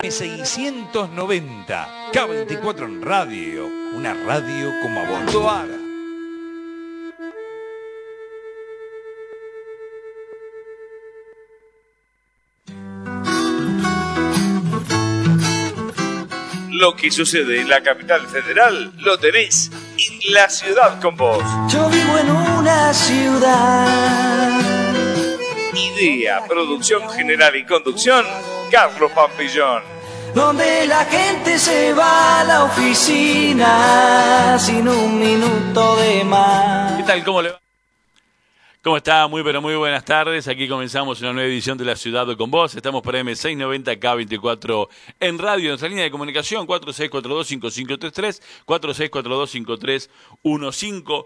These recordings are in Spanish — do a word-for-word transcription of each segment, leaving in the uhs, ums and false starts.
seiscientos noventa, K veinticuatro en radio, una radio como a vos. Toar. Lo que sucede en la capital federal lo tenéis en La Ciudad con Vos. Yo vivo en una ciudad. Idea, producción general y conducción, Carlos Pampillón. Donde la gente se va a la oficina sin un minuto de más. ¿Qué tal? ¿Cómo le va? ¿Cómo está? Muy pero muy buenas tardes. Aquí comenzamos una nueva edición de La Ciudad con Vos. Estamos por eme seiscientos noventa K veinticuatro en radio. Nuestra línea de comunicación cuatro seis cuatro dos cinco cinco tres tres, cuatro seis cuatro dos cinco tres uno cinco.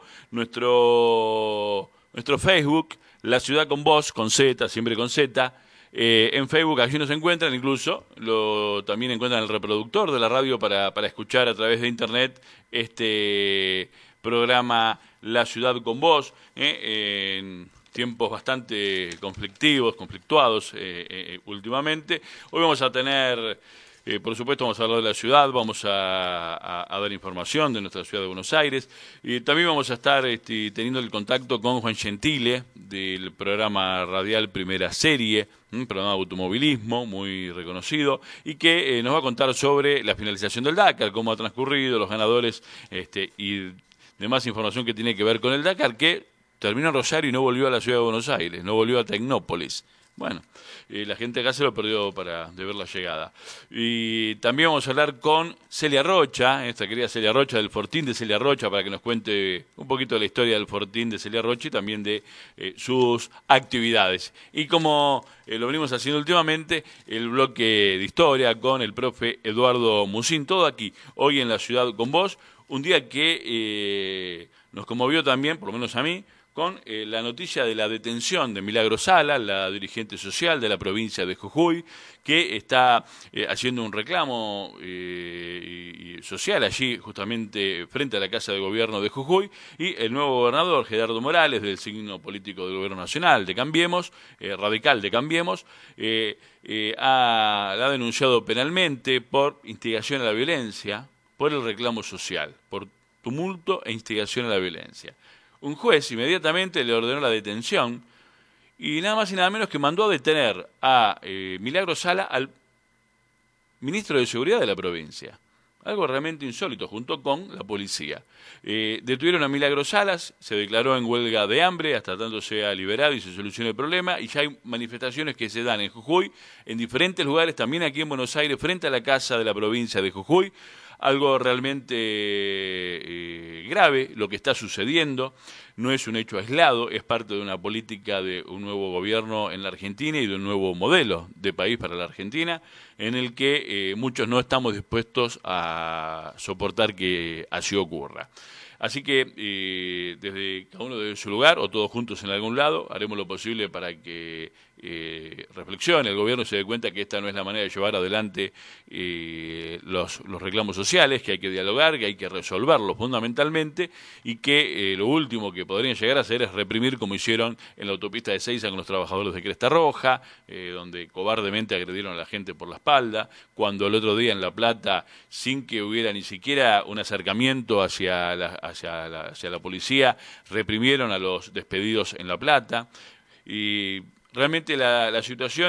Nuestro, nuestro Facebook, La Ciudad con Vos, con Z, siempre con Z. Eh, en Facebook allí nos encuentran, incluso lo, también encuentran el reproductor de la radio para, para escuchar a través de internet este programa La Ciudad con Vos, eh, en tiempos bastante conflictivos, conflictuados eh, eh, últimamente. Hoy vamos a tener, eh, por supuesto, vamos a hablar de la ciudad, vamos a, a, a dar información de nuestra ciudad de Buenos Aires, y también vamos a estar este, teniendo el contacto con Juan Gentile, del programa radial Primera Serie, un programa de automovilismo muy reconocido, y que eh, nos va a contar sobre la finalización del Dakar, cómo ha transcurrido, los ganadores este, y demás información que tiene que ver con el Dakar, que terminó en Rosario y no volvió a la ciudad de Buenos Aires, no volvió a Tecnópolis. Bueno, eh, la gente acá se lo perdió para de ver la llegada. Y también vamos a hablar con Celia Rocha, esta querida Celia Rocha, del Fortín de Celia Rocha, para que nos cuente un poquito de la historia del Fortín de Celia Rocha y también de eh, sus actividades. Y como eh, lo venimos haciendo últimamente, el bloque de historia con el profe Eduardo Musín, todo aquí, hoy en La Ciudad con Vos, un día que eh, nos conmovió también, por lo menos a mí, con eh, la noticia de la detención de Milagro Sala, la dirigente social de la provincia de Jujuy, que está eh, haciendo un reclamo eh, y, y social allí, justamente frente a la Casa de Gobierno de Jujuy, y el nuevo gobernador, Gerardo Morales, del signo político del Gobierno Nacional de Cambiemos, eh, radical de Cambiemos, eh, eh, ha, la ha denunciado penalmente por instigación a la violencia, por el reclamo social, por tumulto e instigación a la violencia. Un juez inmediatamente le ordenó la detención y nada más y nada menos que mandó a detener a eh, Milagro Sala, al ministro de Seguridad de la provincia. Algo realmente insólito, junto con la policía. Eh, detuvieron a Milagro Salas, se declaró en huelga de hambre hasta tanto sea liberado y se solucione el problema, y ya hay manifestaciones que se dan en Jujuy, en diferentes lugares, también aquí en Buenos Aires, frente a la casa de la provincia de Jujuy. Algo realmente eh, grave lo que está sucediendo, no es un hecho aislado, es parte de una política de un nuevo gobierno en la Argentina y de un nuevo modelo de país para la Argentina, en el que eh, muchos no estamos dispuestos a soportar que así ocurra. Así que eh, desde cada uno de su lugar, o todos juntos en algún lado, haremos lo posible para que eh, reflexione, el gobierno se dé cuenta que esta no es la manera de llevar adelante eh, los, los reclamos sociales, que hay que dialogar, que hay que resolverlos fundamentalmente, y que eh, lo último que podrían llegar a hacer es reprimir, como hicieron en la autopista de Ezeiza con los trabajadores de Cresta Roja, eh, donde cobardemente agredieron a la gente por la espalda, cuando el otro día en La Plata, sin que hubiera ni siquiera un acercamiento hacia la, hacia la, hacia la policía, reprimieron a los despedidos en La Plata. Y realmente la, la situación,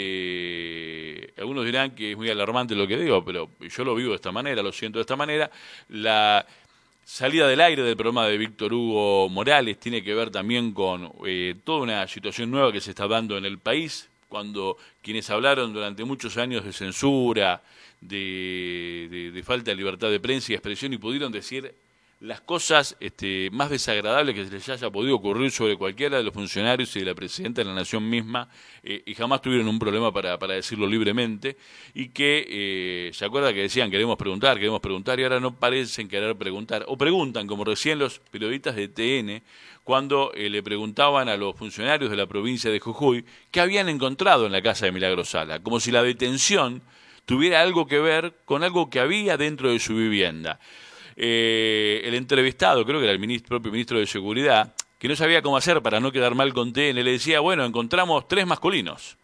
este, algunos dirán que es muy alarmante lo que digo, pero yo lo vivo de esta manera, lo siento de esta manera. La salida del aire del programa de Víctor Hugo Morales tiene que ver también con eh, toda una situación nueva que se está dando en el país, cuando quienes hablaron durante muchos años de censura, de, de, de falta de libertad de prensa y expresión, y pudieron decir las cosas este, más desagradables que se les haya podido ocurrir sobre cualquiera de los funcionarios y de la presidenta de la nación misma, eh, y jamás tuvieron un problema para, para decirlo libremente, y que eh, se acuerda que decían queremos preguntar, queremos preguntar, y ahora no parecen querer preguntar, o preguntan, como recién los periodistas de T N, cuando eh, le preguntaban a los funcionarios de la provincia de Jujuy qué habían encontrado en la casa de Milagro Sala, como si la detención tuviera algo que ver con algo que había dentro de su vivienda. Eh, el entrevistado, creo que era el ministro, propio ministro de Seguridad, que no sabía cómo hacer para no quedar mal con T N, le decía, bueno, encontramos tres masculinos.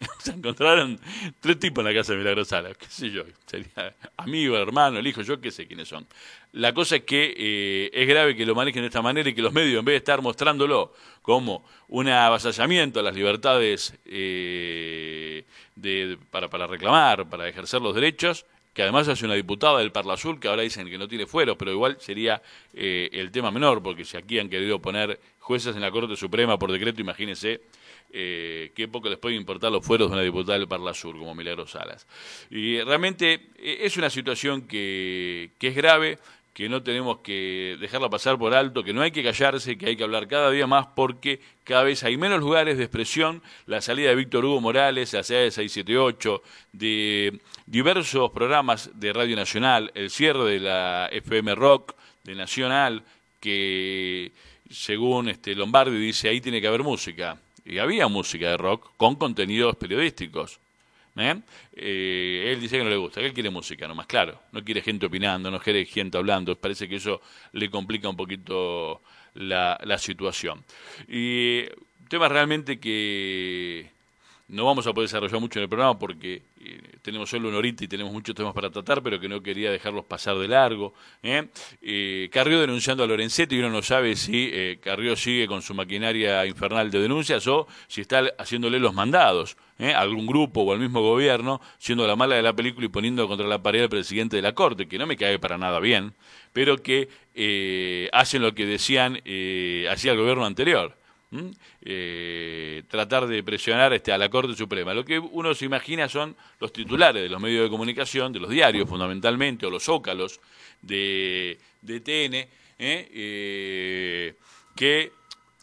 Se encontraron tres tipos en la casa de Milagro Sala, qué sé yo, sería amigo, hermano, el hijo, yo qué sé quiénes son. La cosa es que eh, es grave que lo manejen de esta manera y que los medios, en vez de estar mostrándolo como un avasallamiento a las libertades eh, de, para, para reclamar, para ejercer los derechos, que además hace una diputada del Parlasur, que ahora dicen que no tiene fueros, pero igual sería eh, el tema menor, porque si aquí han querido poner jueces en la Corte Suprema por decreto, imagínense eh, qué poco les puede importar los fueros de una diputada del Parlasur, como Milagro Salas. Y realmente eh, es una situación que, que es grave, que no tenemos que dejarla pasar por alto, que no hay que callarse, que hay que hablar cada día más porque cada vez hay menos lugares de expresión. La salida de Víctor Hugo Morales, la salida de seiscientos setenta y ocho, de diversos programas de Radio Nacional, el cierre de la F M Rock de Nacional, que según este Lombardi dice ahí tiene que haber música. Y había música de rock con contenidos periodísticos. ¿Eh? Eh, él dice que no le gusta, que él quiere música nomás, claro, no quiere gente opinando, no quiere gente hablando, parece que eso le complica un poquito la, la situación. Y temas realmente que no vamos a poder desarrollar mucho en el programa porque eh, tenemos solo una horita y tenemos muchos temas para tratar, pero que no quería dejarlos pasar de largo. ¿eh? Eh, Carrió denunciando a Lorenzetti y uno no sabe si eh, Carrió sigue con su maquinaria infernal de denuncias o si está haciéndole los mandados ¿eh? a algún grupo o al mismo gobierno, siendo la mala de la película y poniendo contra la pared al presidente de la Corte, que no me cae para nada bien, pero que eh, hacen lo que decían eh, hacía el gobierno anterior. ¿Mm? Eh, tratar de presionar este, a la Corte Suprema. Lo que uno se imagina son los titulares de los medios de comunicación, de los diarios fundamentalmente, o los zócalos de, de T N, ¿eh? Eh, que,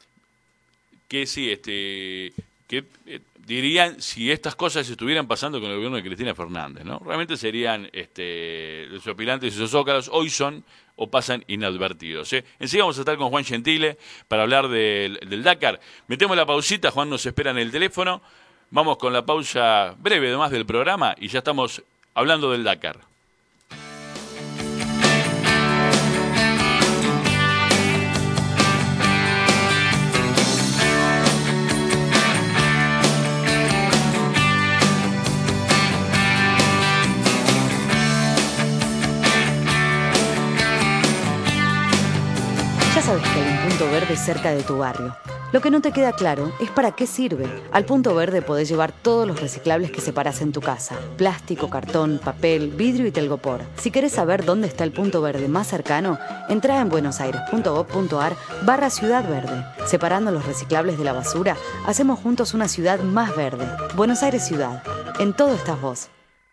que sí, este, que eh, dirían si estas cosas estuvieran pasando con el gobierno de Cristina Fernández, ¿no? Realmente serían este, los opilantes y los zócalos, hoy son o pasan inadvertidos. ¿eh? Enseguida vamos a estar con Juan Gentile para hablar del, del Dakar. Metemos la pausita, Juan nos espera en el teléfono. Vamos con la pausa breve además del programa y ya estamos hablando del Dakar. Sabes que hay un punto verde cerca de tu barrio. Lo que no te queda claro es para qué sirve. Al punto verde podés llevar todos los reciclables que separás en tu casa. Plástico, cartón, papel, vidrio y telgopor. Si querés saber dónde está el punto verde más cercano, entrá en buenosaires.gov.ar barra Ciudad Verde. Separando los reciclables de la basura, hacemos juntos una ciudad más verde. Buenos Aires Ciudad. En todo estás vos.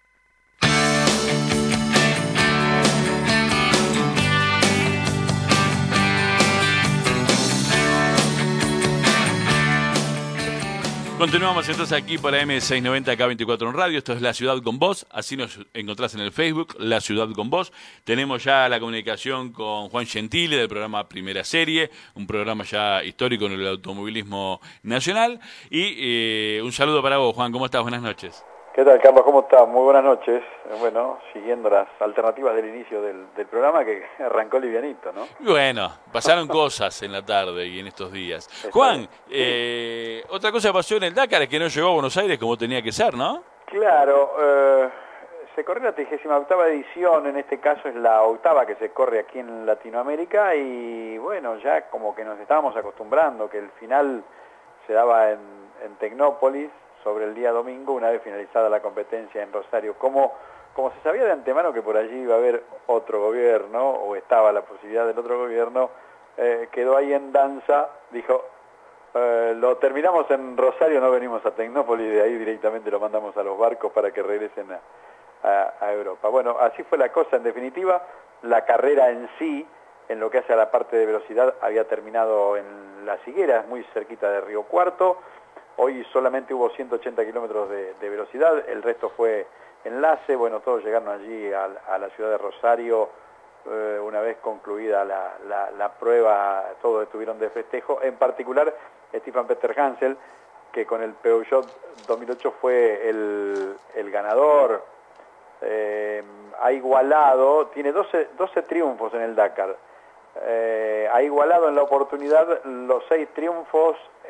Continuamos entonces aquí por M seiscientos noventa K veinticuatro en radio. Esto es La Ciudad con Vos. Así nos encontrás en el Facebook, La Ciudad con Vos. Tenemos ya la comunicación con Juan Gentile del programa Primera Serie, un programa ya histórico en el automovilismo nacional. Y eh, un saludo para vos, Juan. ¿Cómo estás? Buenas noches. ¿Qué tal, Carlos? ¿Cómo estás? Muy buenas noches. Bueno, siguiendo las alternativas del inicio del, del programa que arrancó livianito, ¿no? Y bueno, pasaron cosas en la tarde y en estos días. Está Juan, bien. eh, otra cosa que pasó en el Dakar es que no llegó a Buenos Aires como tenía que ser, ¿no? Claro, eh, se corrió la trigésima octava edición, en este caso es la octava que se corre aquí en Latinoamérica y bueno, ya como que nos estábamos acostumbrando que el final se daba en, en Tecnópolis, sobre el día domingo, una vez finalizada la competencia en Rosario. Como, como se sabía de antemano que por allí iba a haber otro gobierno, o estaba la posibilidad del otro gobierno, eh, quedó ahí en danza, dijo, eh, lo terminamos en Rosario, no venimos a Tecnópolis, de ahí directamente lo mandamos a los barcos para que regresen a, a, a Europa. Bueno, así fue la cosa en definitiva. La carrera en sí, en lo que hace a la parte de velocidad, había terminado en Las Higueras, muy cerquita de Río Cuarto. Hoy solamente hubo ciento ochenta kilómetros de, de velocidad, el resto fue enlace. Bueno, todos llegaron allí a, a la ciudad de Rosario eh, una vez concluida la, la, la prueba, todos estuvieron de festejo. En particular, Stefan Peter Hansel, que con el Peugeot dos mil ocho fue el, el ganador, eh, ha igualado, tiene doce, doce triunfos en el Dakar. Eh, ha igualado en la oportunidad los seis triunfos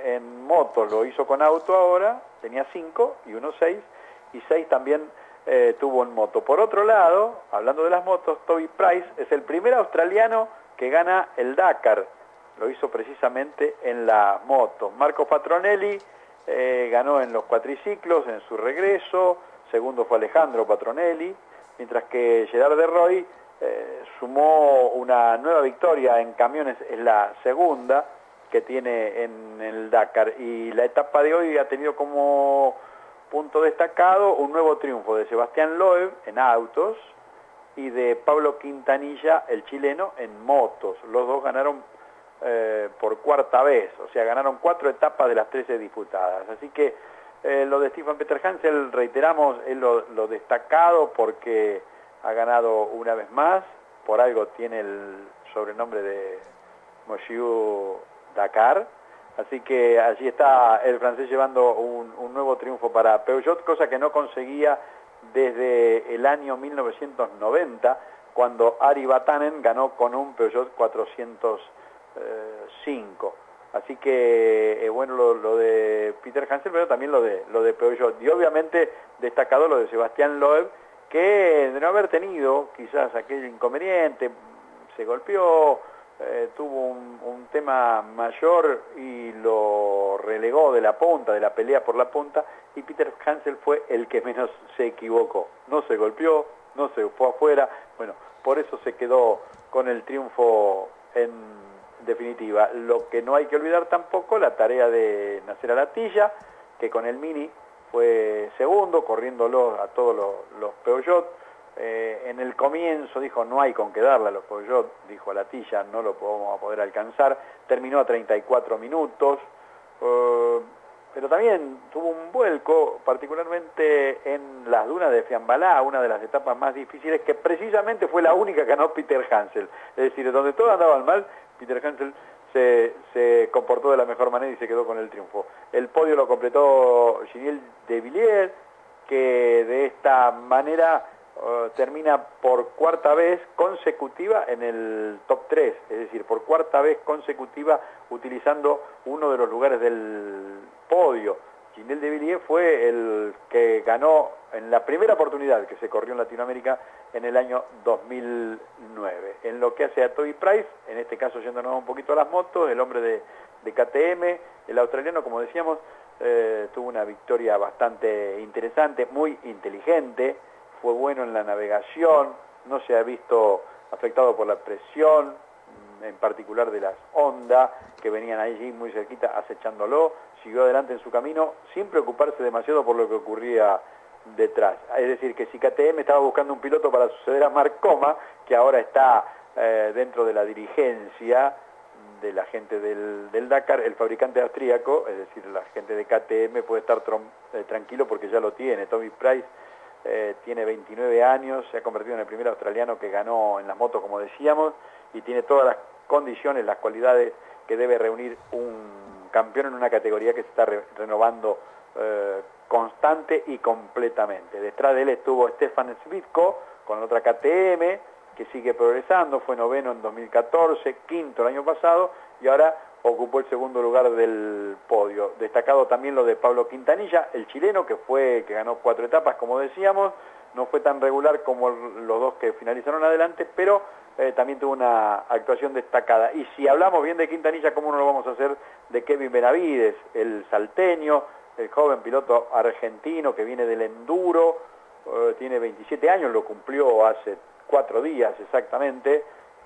en motos lo hizo con auto ahora, tenía cinco y uno seis, y seis también eh, tuvo en moto. Por otro lado, hablando de las motos, Toby Price es el primer australiano que gana el Dakar, lo hizo precisamente en la moto. Marco Patronelli eh, ganó en los cuatriciclos en su regreso, segundo fue Alejandro Patronelli, mientras que Gerard de Roy eh, sumó una nueva victoria en camiones, es la segunda que tiene en el Dakar, y la etapa de hoy ha tenido como punto destacado un nuevo triunfo de Sebastián Loeb en autos y de Pablo Quintanilla, el chileno, en motos. Los dos ganaron eh, por cuarta vez, o sea, ganaron cuatro etapas de las trece disputadas. Así que eh, lo de Stefan Peter Hansel, reiteramos, es lo, lo destacado porque ha ganado una vez más, por algo tiene el sobrenombre de Monsieur Dakar, así que allí está el francés llevando un, un nuevo triunfo para Peugeot, cosa que no conseguía desde el año mil novecientos noventa, cuando Ari Vatanen ganó con un Peugeot cuatrocientos cinco. Así que eh, bueno lo, lo de Peter Hansel, pero también lo de lo de Peugeot, y obviamente destacado lo de Sebastián Loeb, que de no haber tenido quizás aquel inconveniente, se golpeó, eh, tuvo un, un tema mayor y lo relegó de la punta, de la pelea por la punta, y Peter Hansel fue el que menos se equivocó, no se golpeó, no se fue afuera, bueno, por eso se quedó con el triunfo en definitiva. Lo que no hay que olvidar tampoco, la tarea de Nasser Al-Attiyah, que con el Mini fue segundo, corriéndolo a todos los, los Peugeot. Eh, en el comienzo dijo, no hay con qué darle a los Peugeot, dijo Al-Attiyah, no lo vamos a poder alcanzar. Terminó a treinta y cuatro minutos, eh, pero también tuvo un vuelco, particularmente en las dunas de Fiambalá, una de las etapas más difíciles, que precisamente fue la única que ganó Peter Hansel. Es decir, donde todos andaban mal, Peter Hansel se, se comportó de la mejor manera y se quedó con el triunfo. El podio lo completó Giniel de Villiers, que de esta manera uh, termina por cuarta vez consecutiva en el top tres, es decir, por cuarta vez consecutiva utilizando uno de los lugares del podio. Giniel de Villiers fue el que ganó en la primera oportunidad que se corrió en Latinoamérica en el año dos mil nueve. En lo que hace a Toby Price, en este caso yéndonos un poquito a las motos, el hombre de, de K T M, el australiano, como decíamos, eh, tuvo una victoria bastante interesante, muy inteligente, fue bueno en la navegación, no se ha visto afectado por la presión, en particular de las Honda, que venían allí muy cerquita acechándolo, siguió adelante en su camino sin preocuparse demasiado por lo que ocurría detrás. Es decir, que si K T M estaba buscando un piloto para suceder a Mark Coma, que ahora está eh, dentro de la dirigencia de la gente del, del Dakar, el fabricante austríaco, es decir, la gente de K T M puede estar eh, tranquilo porque ya lo tiene. Toby Price eh, tiene veintinueve años, se ha convertido en el primer australiano que ganó en las motos, como decíamos, y tiene todas las condiciones, las cualidades que debe reunir un campeón en una categoría que se está re renovando eh, constante y completamente. Detrás de él estuvo Stefan Svitko con otra K T M que sigue progresando, fue noveno en dos mil catorce, quinto el año pasado y ahora ocupó el segundo lugar del podio. Destacado también lo de Pablo Quintanilla, el chileno, que fue que ganó cuatro etapas, como decíamos, no fue tan regular como los dos que finalizaron adelante, pero eh, también tuvo una actuación destacada. Y si hablamos bien de Quintanilla, ¿cómo no lo vamos a hacer de Kevin Benavides, el salteño, el joven piloto argentino que viene del enduro, eh, tiene veintisiete años, lo cumplió hace cuatro días exactamente,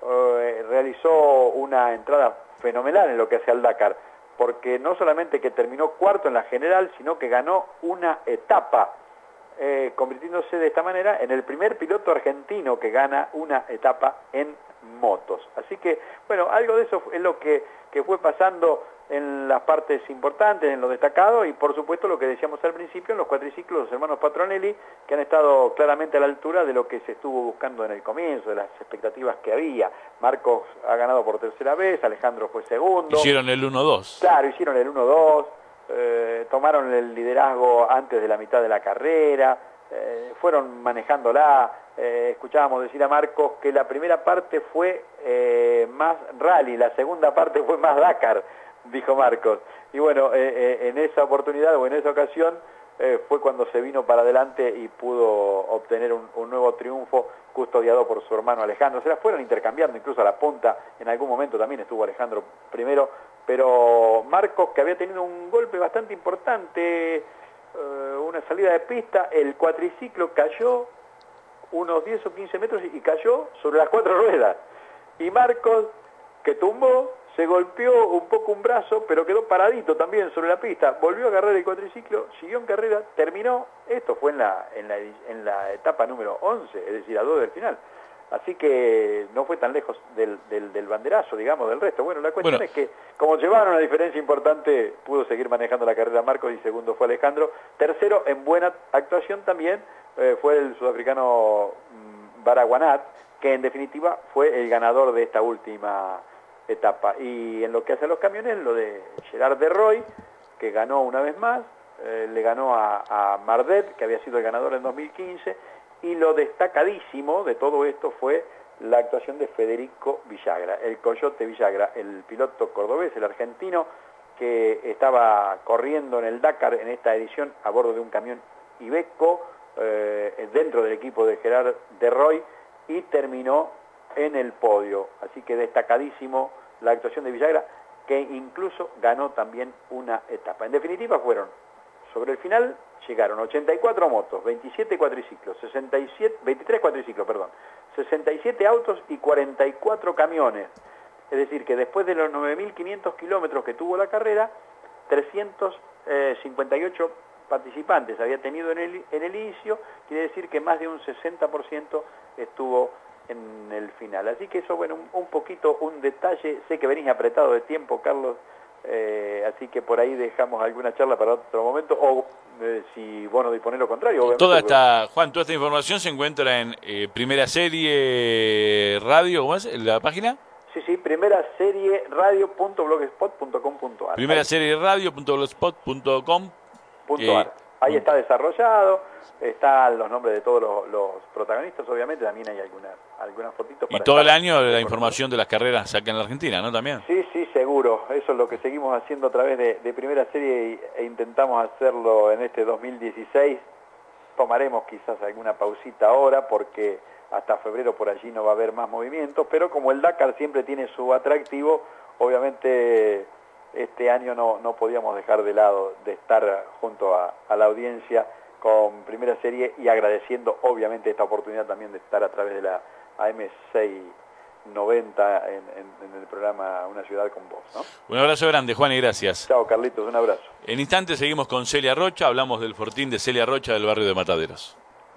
eh, realizó una entrada fenomenal en lo que hace al Dakar, porque no solamente que terminó cuarto en la general, sino que ganó una etapa, eh, convirtiéndose de esta manera en el primer piloto argentino que gana una etapa en motos. Así que, bueno, algo de eso es lo que, que fue pasando en las partes importantes, en lo destacado, y por supuesto lo que decíamos al principio, en los cuatriciclos, los hermanos Patronelli, que han estado claramente a la altura de lo que se estuvo buscando en el comienzo, de las expectativas que había. Marcos ha ganado por tercera vez, Alejandro fue segundo. Hicieron el uno dos. Claro, hicieron el uno dos, eh, tomaron el liderazgo antes de la mitad de la carrera, eh, fueron manejándola. Eh, escuchábamos decir a Marcos que la primera parte fue eh, más rally, la segunda parte fue más Dakar, dijo Marcos. y bueno, eh, eh, en esa oportunidad o en esa ocasión eh, fue cuando se vino para adelante y pudo obtener un, un nuevo triunfo custodiado por su hermano Alejandro. Se las fueron intercambiando incluso a la punta, en algún momento también estuvo Alejandro primero, pero Marcos, que había tenido un golpe bastante importante, eh, una salida de pista, el cuatriciclo cayó unos diez o quince metros y cayó sobre las cuatro ruedas. Y Marcos, que tumbó, se golpeó un poco un brazo, pero quedó paradito también sobre la pista, volvió a agarrar el cuatriciclo, siguió en carrera, terminó, esto fue en la, en la, en la etapa número once, es decir, a dos del final. Así que no fue tan lejos del, del, del banderazo, digamos, del resto. Bueno, la cuestión bueno. es que, como llevaron una diferencia importante, pudo seguir manejando la carrera Marcos y segundo fue Alejandro. Tercero, en buena actuación también, eh, fue el sudafricano mmm, Baragwanath, que en definitiva fue el ganador de esta última etapa. Y en lo que hace a los camiones, lo de Gerard de Roy, que ganó una vez más, eh, le ganó a, a Mardet, que había sido el ganador en dos mil quince, y lo destacadísimo de todo esto fue la actuación de Federico Villagra, el Coyote Villagra, el piloto cordobés, el argentino, que estaba corriendo en el Dakar en esta edición a bordo de un camión Iveco, eh, dentro del equipo de Gerard de Roy, y terminó en el podio. Así que destacadísimo la actuación de Villagra, que incluso ganó también una etapa. En definitiva fueron, sobre el final, llegaron ochenta y cuatro motos, veintisiete cuatriciclos, sesenta y siete, veintitrés cuatriciclos, perdón, sesenta y siete autos y cuarenta y cuatro camiones. Es decir, que después de los nueve mil quinientos kilómetros que tuvo la carrera, trescientos cincuenta y ocho participantes había tenido en el, en el inicio, quiere decir que más de un sesenta por ciento estuvo en el final. Así que eso, bueno, un, un poquito, un detalle. Sé que venís apretado de tiempo, Carlos, eh, así que por ahí dejamos alguna charla para otro momento, o eh, si vos no disponés lo contrario. Obviamente, toda esta, Juan, toda esta información se encuentra en eh, Primera Serie Radio, ¿cómo es? ¿La página? Sí, sí, primera serie radio punto blogspot punto com punto a r. Primera Serie Radio punto blogspot punto com. Eh, ahí está desarrollado, están los nombres de todos los, los protagonistas, obviamente también hay algunas algunas fotitos. Y todo el año la información de las carreras acá en la Argentina, ¿no? También. Sí, sí, seguro. Eso es lo que seguimos haciendo a través de, de Primera Serie e intentamos hacerlo en este dos mil dieciséis. Tomaremos quizás alguna pausita ahora porque hasta febrero por allí no va a haber más movimientos, pero como el Dakar siempre tiene su atractivo, obviamente este año no, no podíamos dejar de lado de estar junto a, a la audiencia con Primera Serie y agradeciendo obviamente esta oportunidad también de estar a través de la A M seiscientos noventa en, en, en el programa Una Ciudad con Vos, ¿no? Un abrazo grande, Juan, y gracias. Chao, Carlitos, un abrazo. En instantes seguimos con Celia Rocha, hablamos del Fortín de Celia Rocha del barrio de Mataderos.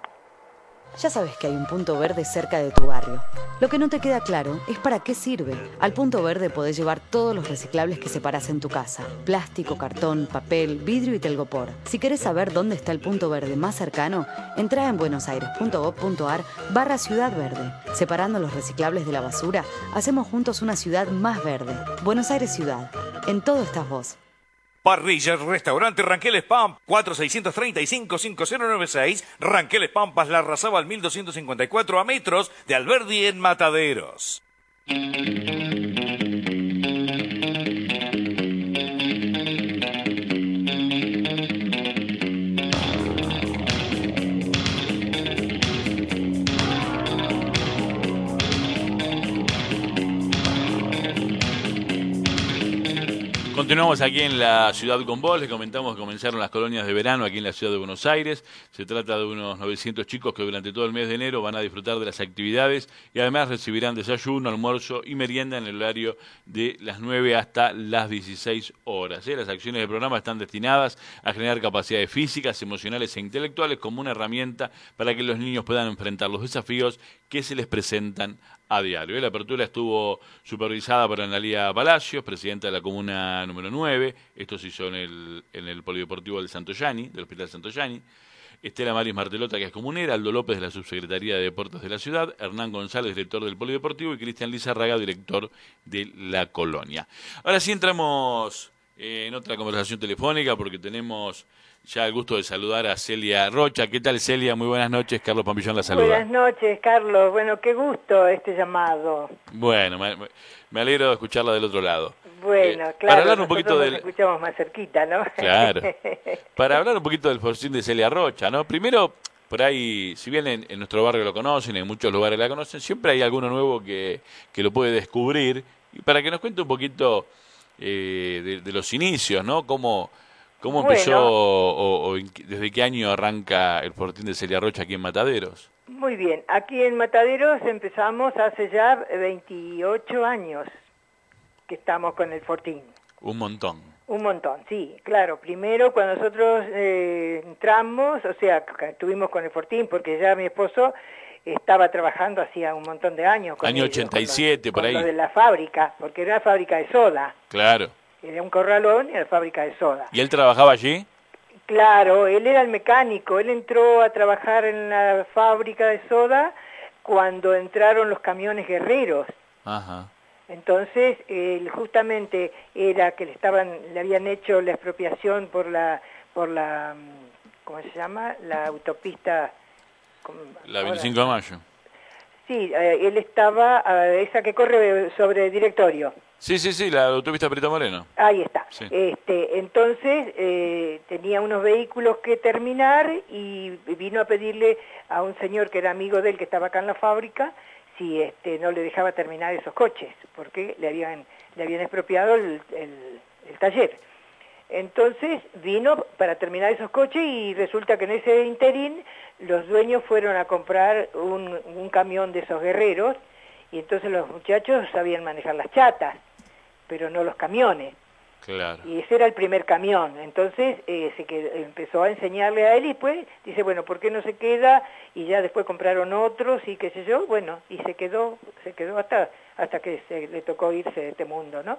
Ya sabes que hay un punto verde cerca de tu barrio. Lo que no te queda claro es para qué sirve. Al punto verde podés llevar todos los reciclables que separás en tu casa. Plástico, cartón, papel, vidrio y telgopor. Si querés saber dónde está el punto verde más cercano, entrá en buenosaires.gov.ar barra Ciudad Verde. Separando los reciclables de la basura, hacemos juntos una ciudad más verde. Buenos Aires Ciudad. En todo estás vos. Parrilla, restaurante Ranqueles Pamp, cuatro seis tres cinco, cinco cero nueve seis, Ranqueles Pampas, La Razabal mil doscientos cincuenta y cuatro, a metros de Alberdi en Mataderos. Continuamos aquí en la Ciudad con Vos, les comentamos que comenzaron las colonias de verano aquí en la Ciudad de Buenos Aires. Se trata de unos novecientos chicos que durante todo el mes de enero van a disfrutar de las actividades y además recibirán desayuno, almuerzo y merienda en el horario de las nueve hasta las dieciséis horas. ¿eh? Las acciones del programa están destinadas a generar capacidades físicas, emocionales e intelectuales como una herramienta para que los niños puedan enfrentar los desafíos que se les presentan a diario. La apertura estuvo supervisada por Analía Palacios, presidenta de la comuna número nueve. Esto se hizo en el, en el Polideportivo del Santoyani, del Hospital Santoyani. Estela Maris Martelota, que es comunera, Aldo López, de la Subsecretaría de Deportes de la Ciudad, Hernán González, director del Polideportivo, y Cristian Lizarraga, director de la colonia. Ahora sí entramos en otra conversación telefónica porque tenemos ya el gusto de saludar a Celia Rocha. ¿Qué tal, Celia? Muy buenas noches. Carlos Pampillón la saluda. Buenas noches, Carlos. Bueno, qué gusto este llamado. Bueno, me, me alegro de escucharla del otro lado. Bueno, Eh, claro, para hablar un nosotros poquito nos del... escuchamos más cerquita, ¿no? Claro. Para hablar un poquito del Fortín de Celia Rocha, ¿no? Primero, por ahí, si bien en, en nuestro barrio lo conocen, en muchos lugares la conocen, siempre hay alguno nuevo que, que lo puede descubrir. Y para que nos cuente un poquito eh, de, de los inicios, ¿no? Cómo, cómo empezó Bueno. o, o en qué- desde qué año arranca el Fortín de Celia Rocha aquí en Mataderos. Muy bien, aquí en Mataderos empezamos hace ya veintiocho años que estamos con el Fortín. Un montón. Un montón, sí, claro. Primero cuando nosotros eh, entramos, o sea, que estuvimos con el Fortín, porque ya mi esposo estaba trabajando hacía un montón de años. Con Año ellos, ochenta y siete, con por los- ahí. con lo de la fábrica, porque era una fábrica de soda. Claro. Era un corralón y era fábrica de soda. ¿Y él trabajaba allí? Claro, él era el mecánico, él entró a trabajar en la fábrica de soda cuando entraron los camiones guerreros. Ajá. Entonces, él justamente era que le estaban, le habían hecho la expropiación por la, por la, ¿cómo se llama? La autopista. ¿cómo? La Ahora- veinticinco de mayo. Sí, eh, él estaba, eh, esa que corre sobre directorio. Sí, sí, sí, la autopista Perito Moreno. Ahí está. Sí. Este, entonces eh, tenía unos vehículos que terminar y vino a pedirle a un señor que era amigo de él que estaba acá en la fábrica si este, no le dejaba terminar esos coches, porque le habían, le habían expropiado el, el- el taller. Entonces vino para terminar esos coches y resulta que en ese interín los dueños fueron a comprar un, un camión de esos guerreros y entonces los muchachos sabían manejar las chatas, pero no los camiones. Claro. Y ese era el primer camión. Entonces eh, se quedó- empezó a enseñarle a él y después dice, bueno, ¿por qué no se queda? Y ya después compraron otros y qué sé yo, bueno, y se quedó, se quedó hasta, hasta que se le tocó irse de este mundo, ¿no?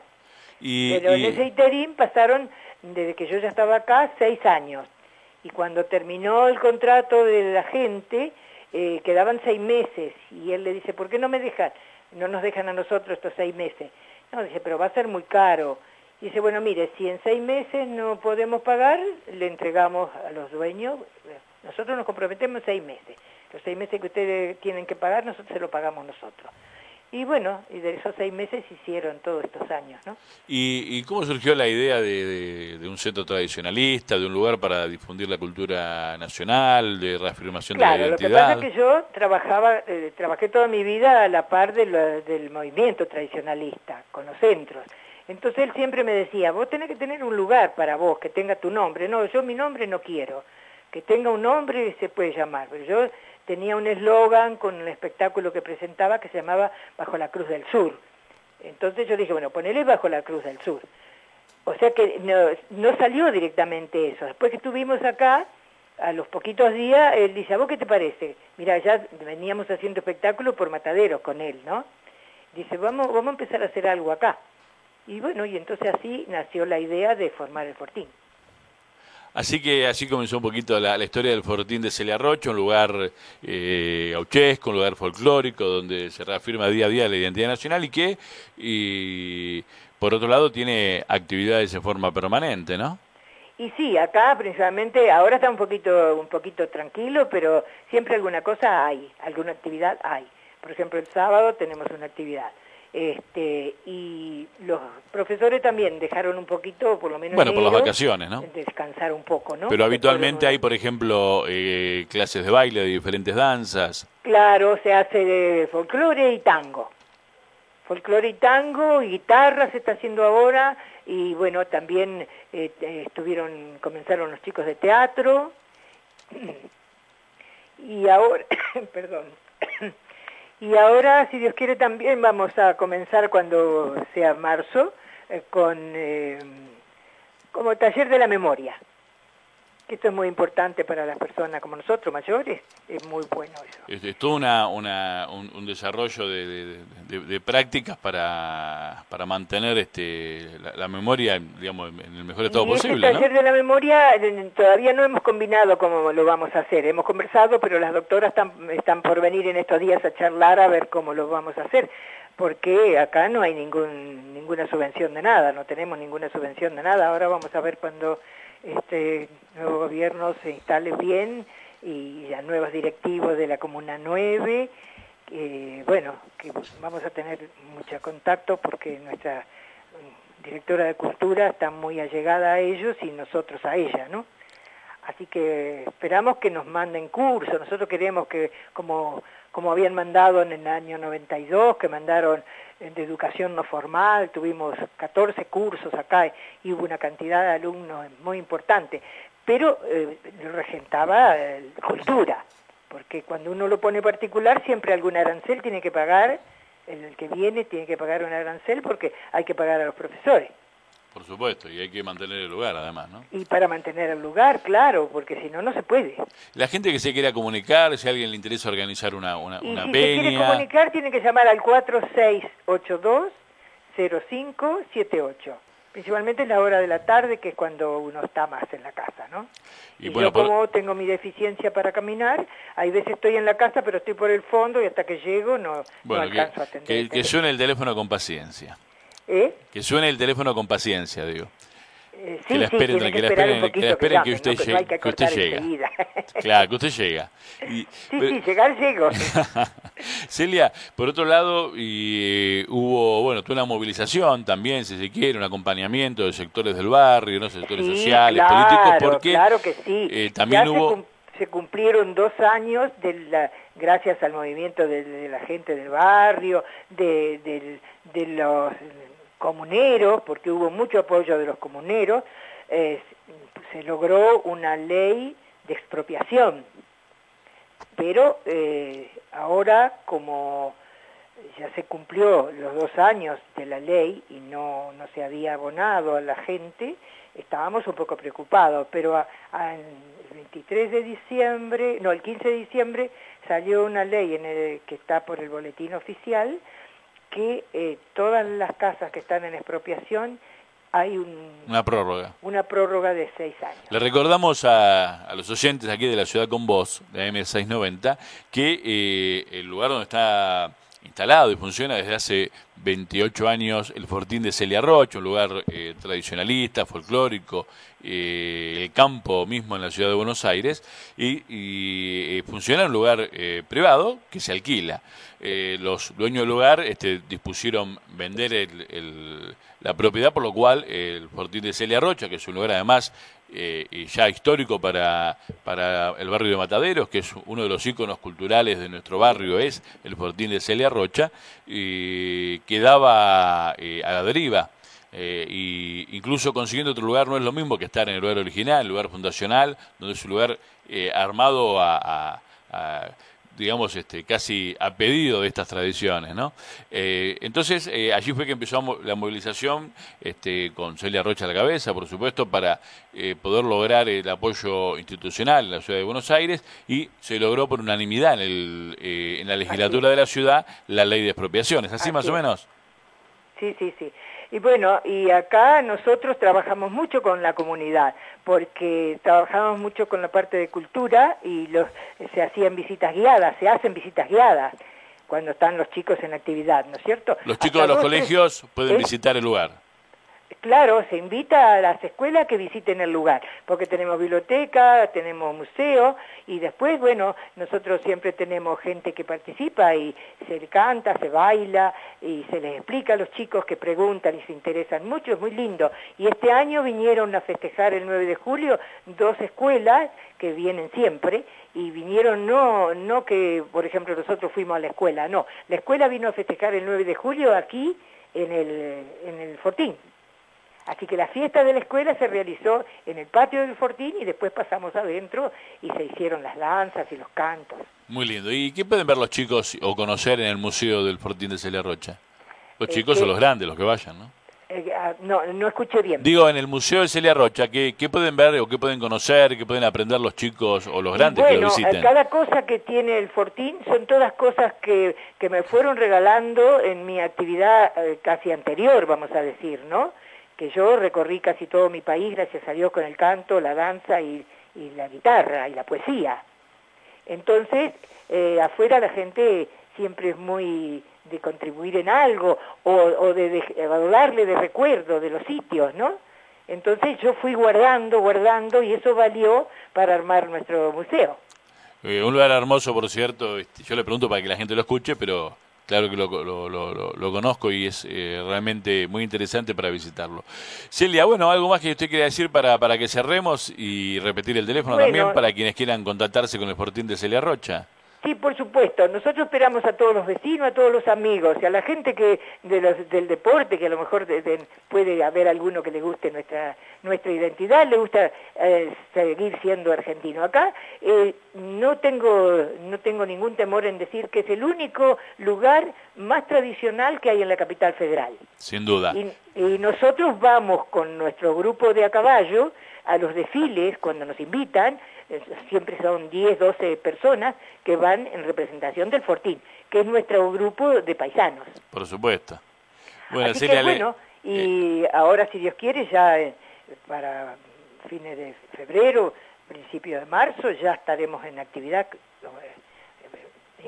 Y, Pero y- en ese interín pasaron, desde que yo ya estaba acá, seis años. Y cuando terminó el contrato de la gente, eh, quedaban seis meses. Y él le dice, ¿por qué no me dejan? No nos dejan a nosotros estos seis meses. No, dice, pero va a ser muy caro. Y dice, bueno, mire, si en seis meses no podemos pagar, le entregamos a los dueños. Nosotros nos comprometemos seis meses. Los seis meses que ustedes tienen que pagar, nosotros se lo pagamos nosotros. Y bueno, y de esos seis meses hicieron todos estos años, ¿no? ¿Y, y cómo surgió la idea de, de- de un centro tradicionalista, de un lugar para difundir la cultura nacional, de reafirmación Claro, de la lo que identidad? pasa es que yo trabajaba, eh, trabajé toda mi vida a la par de lo- del movimiento tradicionalista, con los centros. Entonces él siempre me decía, vos tenés que tener un lugar para vos, que tenga tu nombre. No, yo mi nombre no quiero. Que tenga un nombre se puede llamar, pero yo tenía un eslogan con un espectáculo que presentaba que se llamaba Bajo la Cruz del Sur. Entonces yo dije, bueno, ponele Bajo la Cruz del Sur. O sea que no, no salió directamente eso. Después que estuvimos acá, a los poquitos días, él dice, ¿a vos qué te parece? Mira, ya veníamos haciendo espectáculos por Mataderos con él, ¿no? Dice, vamos, vamos a empezar a hacer algo acá. Y bueno, y entonces así nació la idea de formar el Fortín. Así que así comenzó un poquito la, la historia del Fortín de Celia Rocha, un lugar eh, gauchesco, un lugar folclórico, donde se reafirma día a día la identidad nacional y que, y, por otro lado, tiene actividades en forma permanente, ¿no? Y sí, acá principalmente, ahora está un poquito, un poquito tranquilo, pero siempre alguna cosa hay, alguna actividad hay. Por ejemplo, el sábado tenemos una actividad. Este, y los profesores también dejaron un poquito, por lo menos Bueno, por las enero, vacaciones, ¿no? descansar un poco, ¿no? Pero habitualmente Después de- hay, por ejemplo, eh, clases de baile de diferentes danzas. Claro, se hace de folclore y tango. Folclore y tango, y guitarra se está haciendo ahora, y bueno, también eh, eh, estuvieron, comenzaron los chicos de teatro, y ahora, perdón, y ahora, si Dios quiere, también vamos a comenzar cuando sea marzo, eh, con eh, como taller de la memoria. Esto es muy importante para las personas como nosotros, mayores, es muy bueno eso. Es, es todo una, una, un, un desarrollo de, de, de- de prácticas para, para mantener este, la, la memoria, digamos, en el mejor estado Y ese posible, ¿no? taller de la memoria eh, todavía no hemos combinado cómo lo vamos a hacer. Hemos conversado, pero las doctoras están, están por venir en estos días a charlar a ver cómo lo vamos a hacer, porque acá no hay ningún, ninguna subvención de nada, no tenemos ninguna subvención de nada. Ahora vamos a ver cuando este nuevo gobierno se instale bien y ya nuevos directivos de la Comuna nueve, que bueno, que vamos a tener mucho contacto porque nuestra directora de Cultura está muy allegada a ellos y nosotros a ella, ¿no? Así que esperamos que nos manden cursos. Nosotros queremos que, como, como habían mandado en el año noventa y dos, que mandaron de educación no formal, tuvimos catorce cursos acá y hubo una cantidad de alumnos muy importante, pero eh, lo regentaba eh, Cultura, porque cuando uno lo pone particular siempre algún arancel tiene que pagar, el que viene tiene que pagar un arancel porque hay que pagar a los profesores. Por supuesto, y hay que mantener el lugar además, ¿no? Y para mantener el lugar, claro, porque si no, no se puede. La gente que se quiera comunicar, si a alguien le interesa organizar una, una, y una si peña... se quiere comunicar, tiene que llamar al cuatro seis ocho dos cero cinco siete ocho. Principalmente en la hora de la tarde, que es cuando uno está más en la casa, ¿no? Y, y bueno, yo por... como tengo mi deficiencia para caminar, hay veces estoy en la casa, pero estoy por el fondo y hasta que llego no, bueno, no alcanzo que, a atender. Que, que suene el teléfono con paciencia. ¿Eh? Que suene el teléfono con paciencia, digo. Eh, sí, que la esperen, sí, que, la esperen, que, que, la esperen que, llamen, usted, ¿no? que, llegue, no hay que, que usted llega. Enseguida. Claro, que usted llega. Y, sí, pero... sí, llegar llego. Celia, por otro lado, y, eh, hubo, bueno, toda una movilización también, si se quiere, un acompañamiento de sectores del barrio, ¿no? Sectores sí, sociales, claro, políticos, porque claro que sí. Eh, también ya hubo... Se, cum se cumplieron dos años de la, gracias al movimiento de, de la gente del barrio, de, de, de los comuneros, porque hubo mucho apoyo de los comuneros, eh, se logró una ley de expropiación, pero eh, ahora como ya se cumplió los dos años de la ley y no, no se había abonado a la gente, estábamos un poco preocupados, pero a, a, el veintitrés de diciembre, no, el quince de diciembre salió una ley en el, que está por el boletín oficial, que eh, todas las casas que están en expropiación hay un, una prórroga una prórroga de seis años. Le recordamos a, a los oyentes aquí de la Ciudad con Voz, de M seiscientos noventa, que eh, el lugar donde está instalado y funciona desde hace veintiocho años el Fortín de Celia Rocha, un lugar eh, tradicionalista, folclórico, eh, el campo mismo en la ciudad de Buenos Aires, y, y eh, funciona en un lugar eh, privado que se alquila. Eh, los dueños del lugar este, dispusieron vender el, el, la propiedad, por lo cual eh, el Fortín de Celia Rocha, que es un lugar además eh, y ya histórico para, para el barrio de Mataderos, que es uno de los íconos culturales de nuestro barrio, es el Fortín de Celia Rocha, y quedaba eh, a la deriva. Eh, y incluso consiguiendo otro lugar no es lo mismo que estar en el lugar original, el lugar fundacional, donde es un lugar eh, armado a, a, a digamos, este, casi a pedido de estas tradiciones, ¿no? Eh, entonces, eh, allí fue que empezó la movilización, este, con Celia Rocha a la cabeza, por supuesto, para eh, poder lograr el apoyo institucional en la ciudad de Buenos Aires, y se logró por unanimidad en, el, eh, en la legislatura de la ciudad la ley de expropiaciones. ¿Así, Así más o menos? Sí, sí, sí. Y bueno, y acá nosotros trabajamos mucho con la comunidad, porque trabajamos mucho con la parte de cultura y los, se hacían visitas guiadas, se hacen visitas guiadas cuando están los chicos en actividad, ¿no es cierto? Los chicos Hasta de los colegios pueden ¿eh? visitar el lugar. Claro, se invita a las escuelas que visiten el lugar, porque tenemos biblioteca, tenemos museo, y después, bueno, nosotros siempre tenemos gente que participa y se canta, se baila, y se les explica a los chicos que preguntan y se interesan mucho, es muy lindo. Y este año vinieron a festejar el nueve de julio dos escuelas que vienen siempre, y vinieron no, no que, por ejemplo, nosotros fuimos a la escuela, no, la escuela vino a festejar el nueve de julio aquí en el, en el Fortín. Así que la fiesta de la escuela se realizó en el patio del Fortín y después pasamos adentro y se hicieron las danzas y los cantos. Muy lindo. ¿Y qué pueden ver los chicos o conocer en el Museo del Fortín de Celia Rocha? Los chicos eh, o los grandes, los que vayan, ¿no? Eh, no, no escuché bien. Digo, en el Museo de Celia Rocha, ¿qué, ¿qué pueden ver o qué pueden conocer, qué pueden aprender los chicos o los grandes bueno, que lo visiten? Cada cosa que tiene el Fortín son todas cosas que, que me fueron regalando en mi actividad eh, casi anterior, vamos a decir, ¿no? Que yo recorrí casi todo mi país, gracias a Dios, con el canto, la danza y, y la guitarra y la poesía. Entonces, eh, afuera la gente siempre es muy de contribuir en algo o, o de, de, de darle de recuerdo de los sitios, ¿no? Entonces yo fui guardando, guardando y eso valió para armar nuestro museo. Eh, un lugar hermoso, por cierto, este, yo le pregunto para que la gente lo escuche, pero Claro que lo, lo, lo, lo conozco y es eh, realmente muy interesante para visitarlo. Celia, bueno, algo más que usted quiera decir para, para que cerremos y repetir el teléfono bueno, también para quienes quieran contactarse con el Fortín de Celia Rocha. Sí, por supuesto. Nosotros esperamos a todos los vecinos, a todos los amigos, y a la gente que de los, del deporte, que a lo mejor de, de, puede haber alguno que le guste nuestra nuestra identidad, le gusta eh, seguir siendo argentino. Acá eh, no tengo no tengo ningún temor en decir que es el único lugar más tradicional que hay en la capital federal. Sin duda. Y, y nosotros vamos con nuestro grupo de a caballo a los desfiles cuando nos invitan. Siempre son diez, doce personas que van en representación del Fortín, que es nuestro grupo de paisanos. Por supuesto. Bueno, Así Celia, que bueno, le... y eh... ahora si Dios quiere, ya eh, para fines de febrero, principio de marzo, ya estaremos en actividad, eh,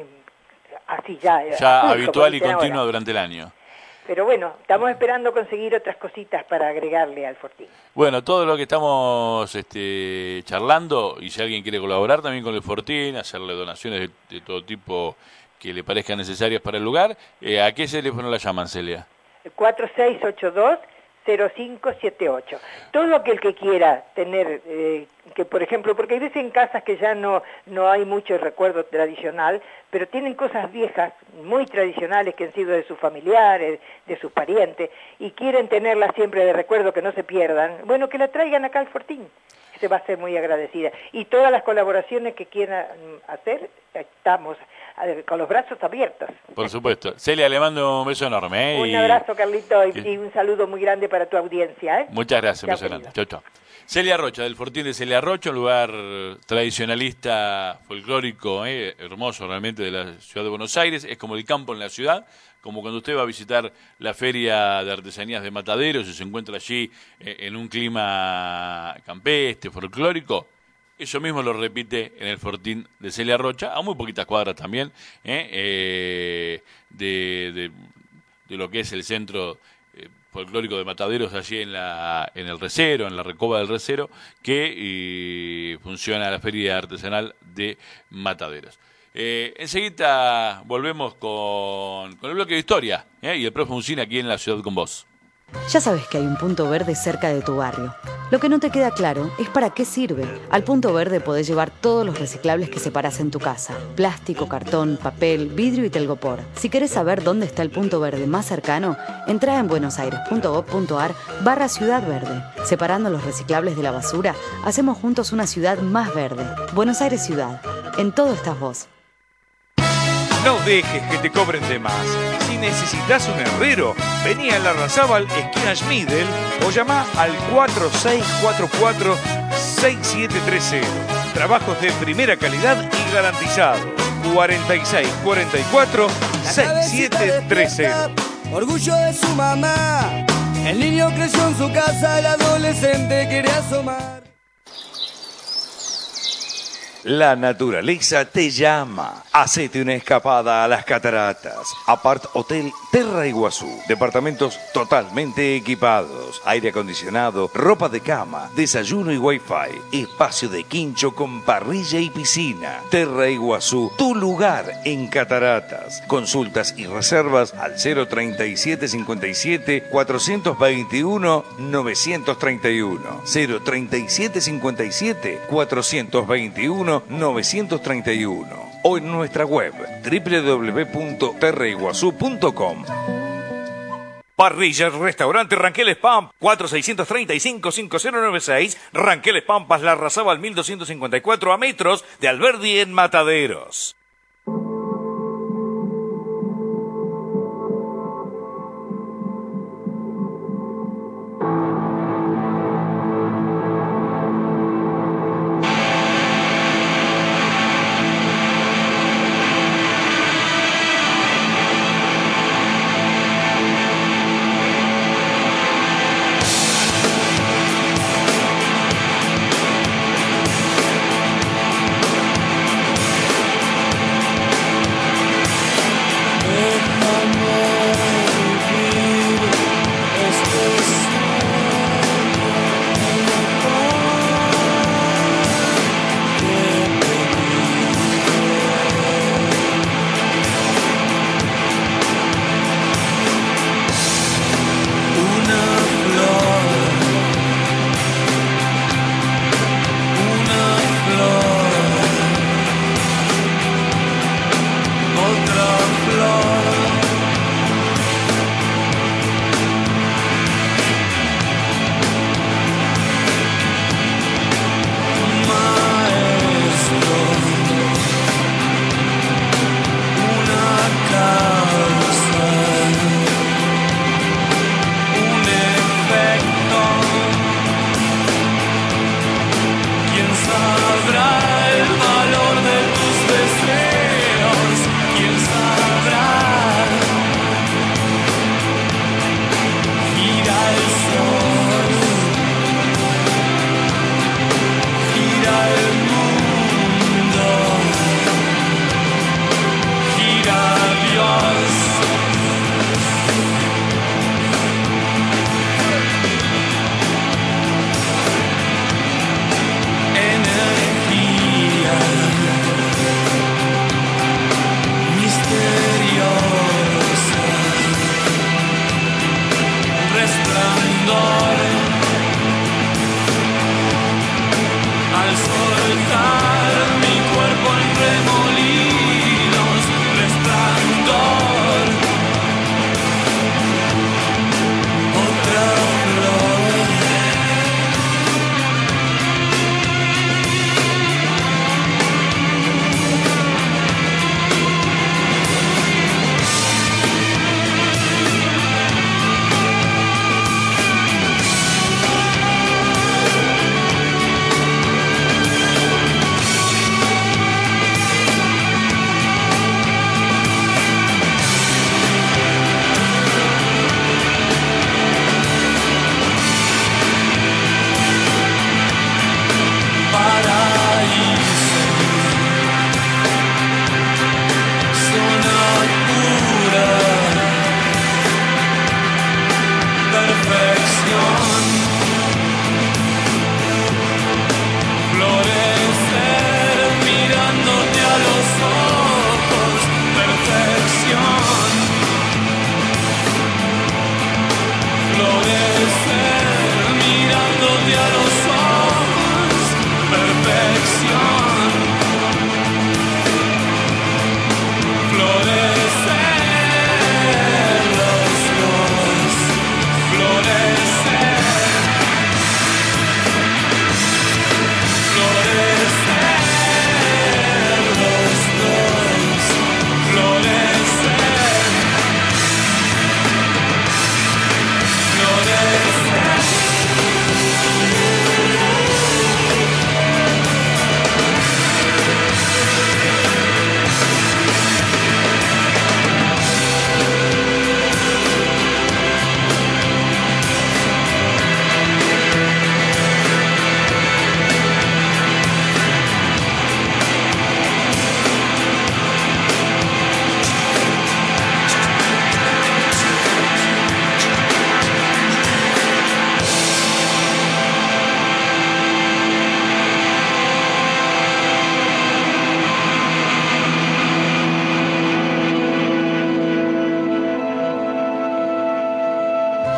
así ya. Ya azul, habitual y continua ahora. Durante el año. Pero bueno, estamos esperando conseguir otras cositas para agregarle al Fortín. Bueno, todo lo que estamos este, charlando, y si alguien quiere colaborar también con el Fortín, hacerle donaciones de, de todo tipo que le parezcan necesarias para el lugar, eh, ¿a qué teléfono la llaman, Celia? cuatro seis ocho dos, cero cinco siete ocho. Todo aquel que quiera tener, eh, que por ejemplo, porque hay veces en casas que ya no, no hay mucho recuerdo tradicional, pero tienen cosas viejas, muy tradicionales, que han sido de sus familiares, de sus parientes, y quieren tenerlas siempre de recuerdo, que no se pierdan, bueno, que la traigan acá al Fortín. Se va a ser muy agradecida. Y todas las colaboraciones que quieran hacer, estamos con los brazos abiertos. Por supuesto. Celia, le mando un beso enorme. ¿eh? Un y... abrazo, Carlito, y, y y un saludo muy grande para tu audiencia. ¿eh? Muchas gracias, un beso Chao, grande. Chau, chau. Celia Rocha, del Fortín de Celia Rocha, un lugar tradicionalista, folclórico, ¿eh? hermoso realmente, de la ciudad de Buenos Aires. Es como el campo en la ciudad, como cuando usted va a visitar la Feria de Artesanías de Mataderos y se encuentra allí eh, en un clima campestre, folclórico. Eso mismo lo repite en el Fortín de Celia Rocha, a muy poquitas cuadras también, ¿eh? Eh, de, de, de lo que es el centro eh, folclórico de Mataderos, allí en la en el Recero, en la Recoba del Recero, que eh, funciona la Feria Artesanal de Mataderos. Eh, enseguida volvemos con, con el bloque de historia, ¿eh? y el profe Uncina aquí en La Ciudad con Vos. Ya sabes que hay un punto verde cerca de tu barrio. Lo que no te queda claro es para qué sirve. Al punto verde podés llevar todos los reciclables que separás en tu casa. Plástico, cartón, papel, vidrio y telgopor. Si querés saber dónde está el punto verde más cercano, entrá en buenosaires.gov.ar barra Ciudad Verde. Separando los reciclables de la basura, hacemos juntos una ciudad más verde. Buenos Aires Ciudad. En todo estás vos. No dejes que te cobren de más. Si necesitas un herrero, vení a Larrazábal, esquina Schmidel, o llama al cuatro seis cuatro cuatro, seis siete tres cero. Trabajos de primera calidad y garantizados. cuarenta y seis cuarenta y cuatro, sesenta y siete treinta. Orgullo de su mamá. El niño creció en su casa, el adolescente quería asomar. La naturaleza te llama. Hacete una escapada a las cataratas. Apart Hotel Terra Iguazú. Departamentos totalmente equipados. Aire acondicionado, ropa de cama, desayuno y wifi. Espacio de quincho con parrilla y piscina. Terra Iguazú, tu lugar en cataratas. Consultas y reservas al cero treinta y siete cincuenta y siete, cuatrocientos veintiuno, novecientos treinta y uno. cero treinta y siete cincuenta y siete, cuatrocientos veintiuno, novecientos treinta y uno o en nuestra web doble u doble u doble u punto terra iguazú punto com. Parrilla Restaurante Ranqueles Pamp, cuatro seis tres cinco, cinco cero nueve seis, Ranqueles Pampas, Larrazábal mil doscientos cincuenta y cuatro, a metros de Alberdi en Mataderos.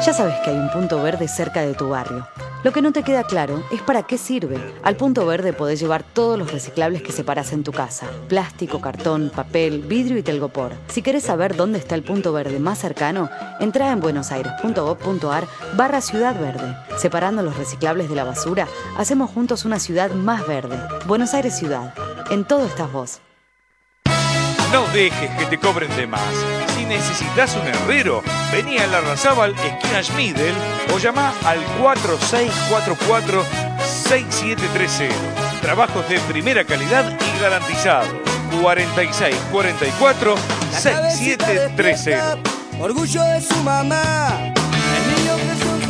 Ya sabes que hay un punto verde cerca de tu barrio. Lo que no te queda claro es para qué sirve. Al punto verde podés llevar todos los reciclables que separás en tu casa. Plástico, cartón, papel, vidrio y telgopor. Si querés saber dónde está el punto verde más cercano, entrá en buenosaires.gov.ar barra Ciudad Verde. Separando los reciclables de la basura, hacemos juntos una ciudad más verde. Buenos Aires Ciudad. En todo estás vos. No dejes que te cobren de más. Si necesitas un herrero, vení a Larrazábal, esquina Schmidel, o llama al cuatro seis cuatro cuatro, seis siete tres cero. Trabajos de primera calidad y garantizados. cuarenta y seis cuarenta y cuatro, seis siete tres cero. Orgullo de su mamá. El niño precioso.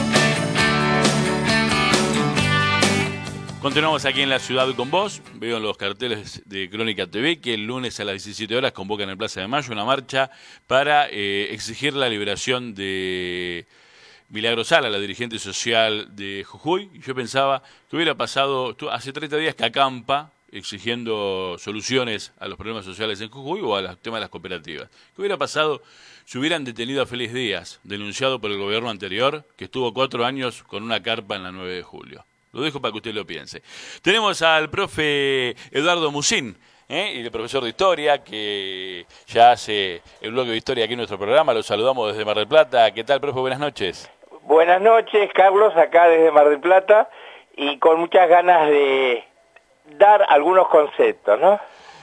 Continuamos aquí en la ciudad con vos. Veo en los carteles de Crónica T V que el lunes a las diecisiete horas convocan en Plaza de Mayo una marcha para eh, exigir la liberación de Milagro Sala, la dirigente social de Jujuy. Y yo pensaba que hubiera pasado, hace treinta días que acampa exigiendo soluciones a los problemas sociales en Jujuy o al tema de las cooperativas. ¿Qué hubiera pasado si hubieran detenido a Félix Díaz, denunciado por el gobierno anterior, que estuvo cuatro años con una carpa en la nueve de julio? Lo dejo para que usted lo piense. Tenemos al profe Eduardo Musín, ¿eh? y el profesor de Historia, que ya hace el bloque de Historia aquí en nuestro programa. Lo saludamos desde Mar del Plata. ¿Qué tal, profe? Buenas noches. Buenas noches, Carlos, acá desde Mar del Plata, y con muchas ganas de dar algunos conceptos, ¿no?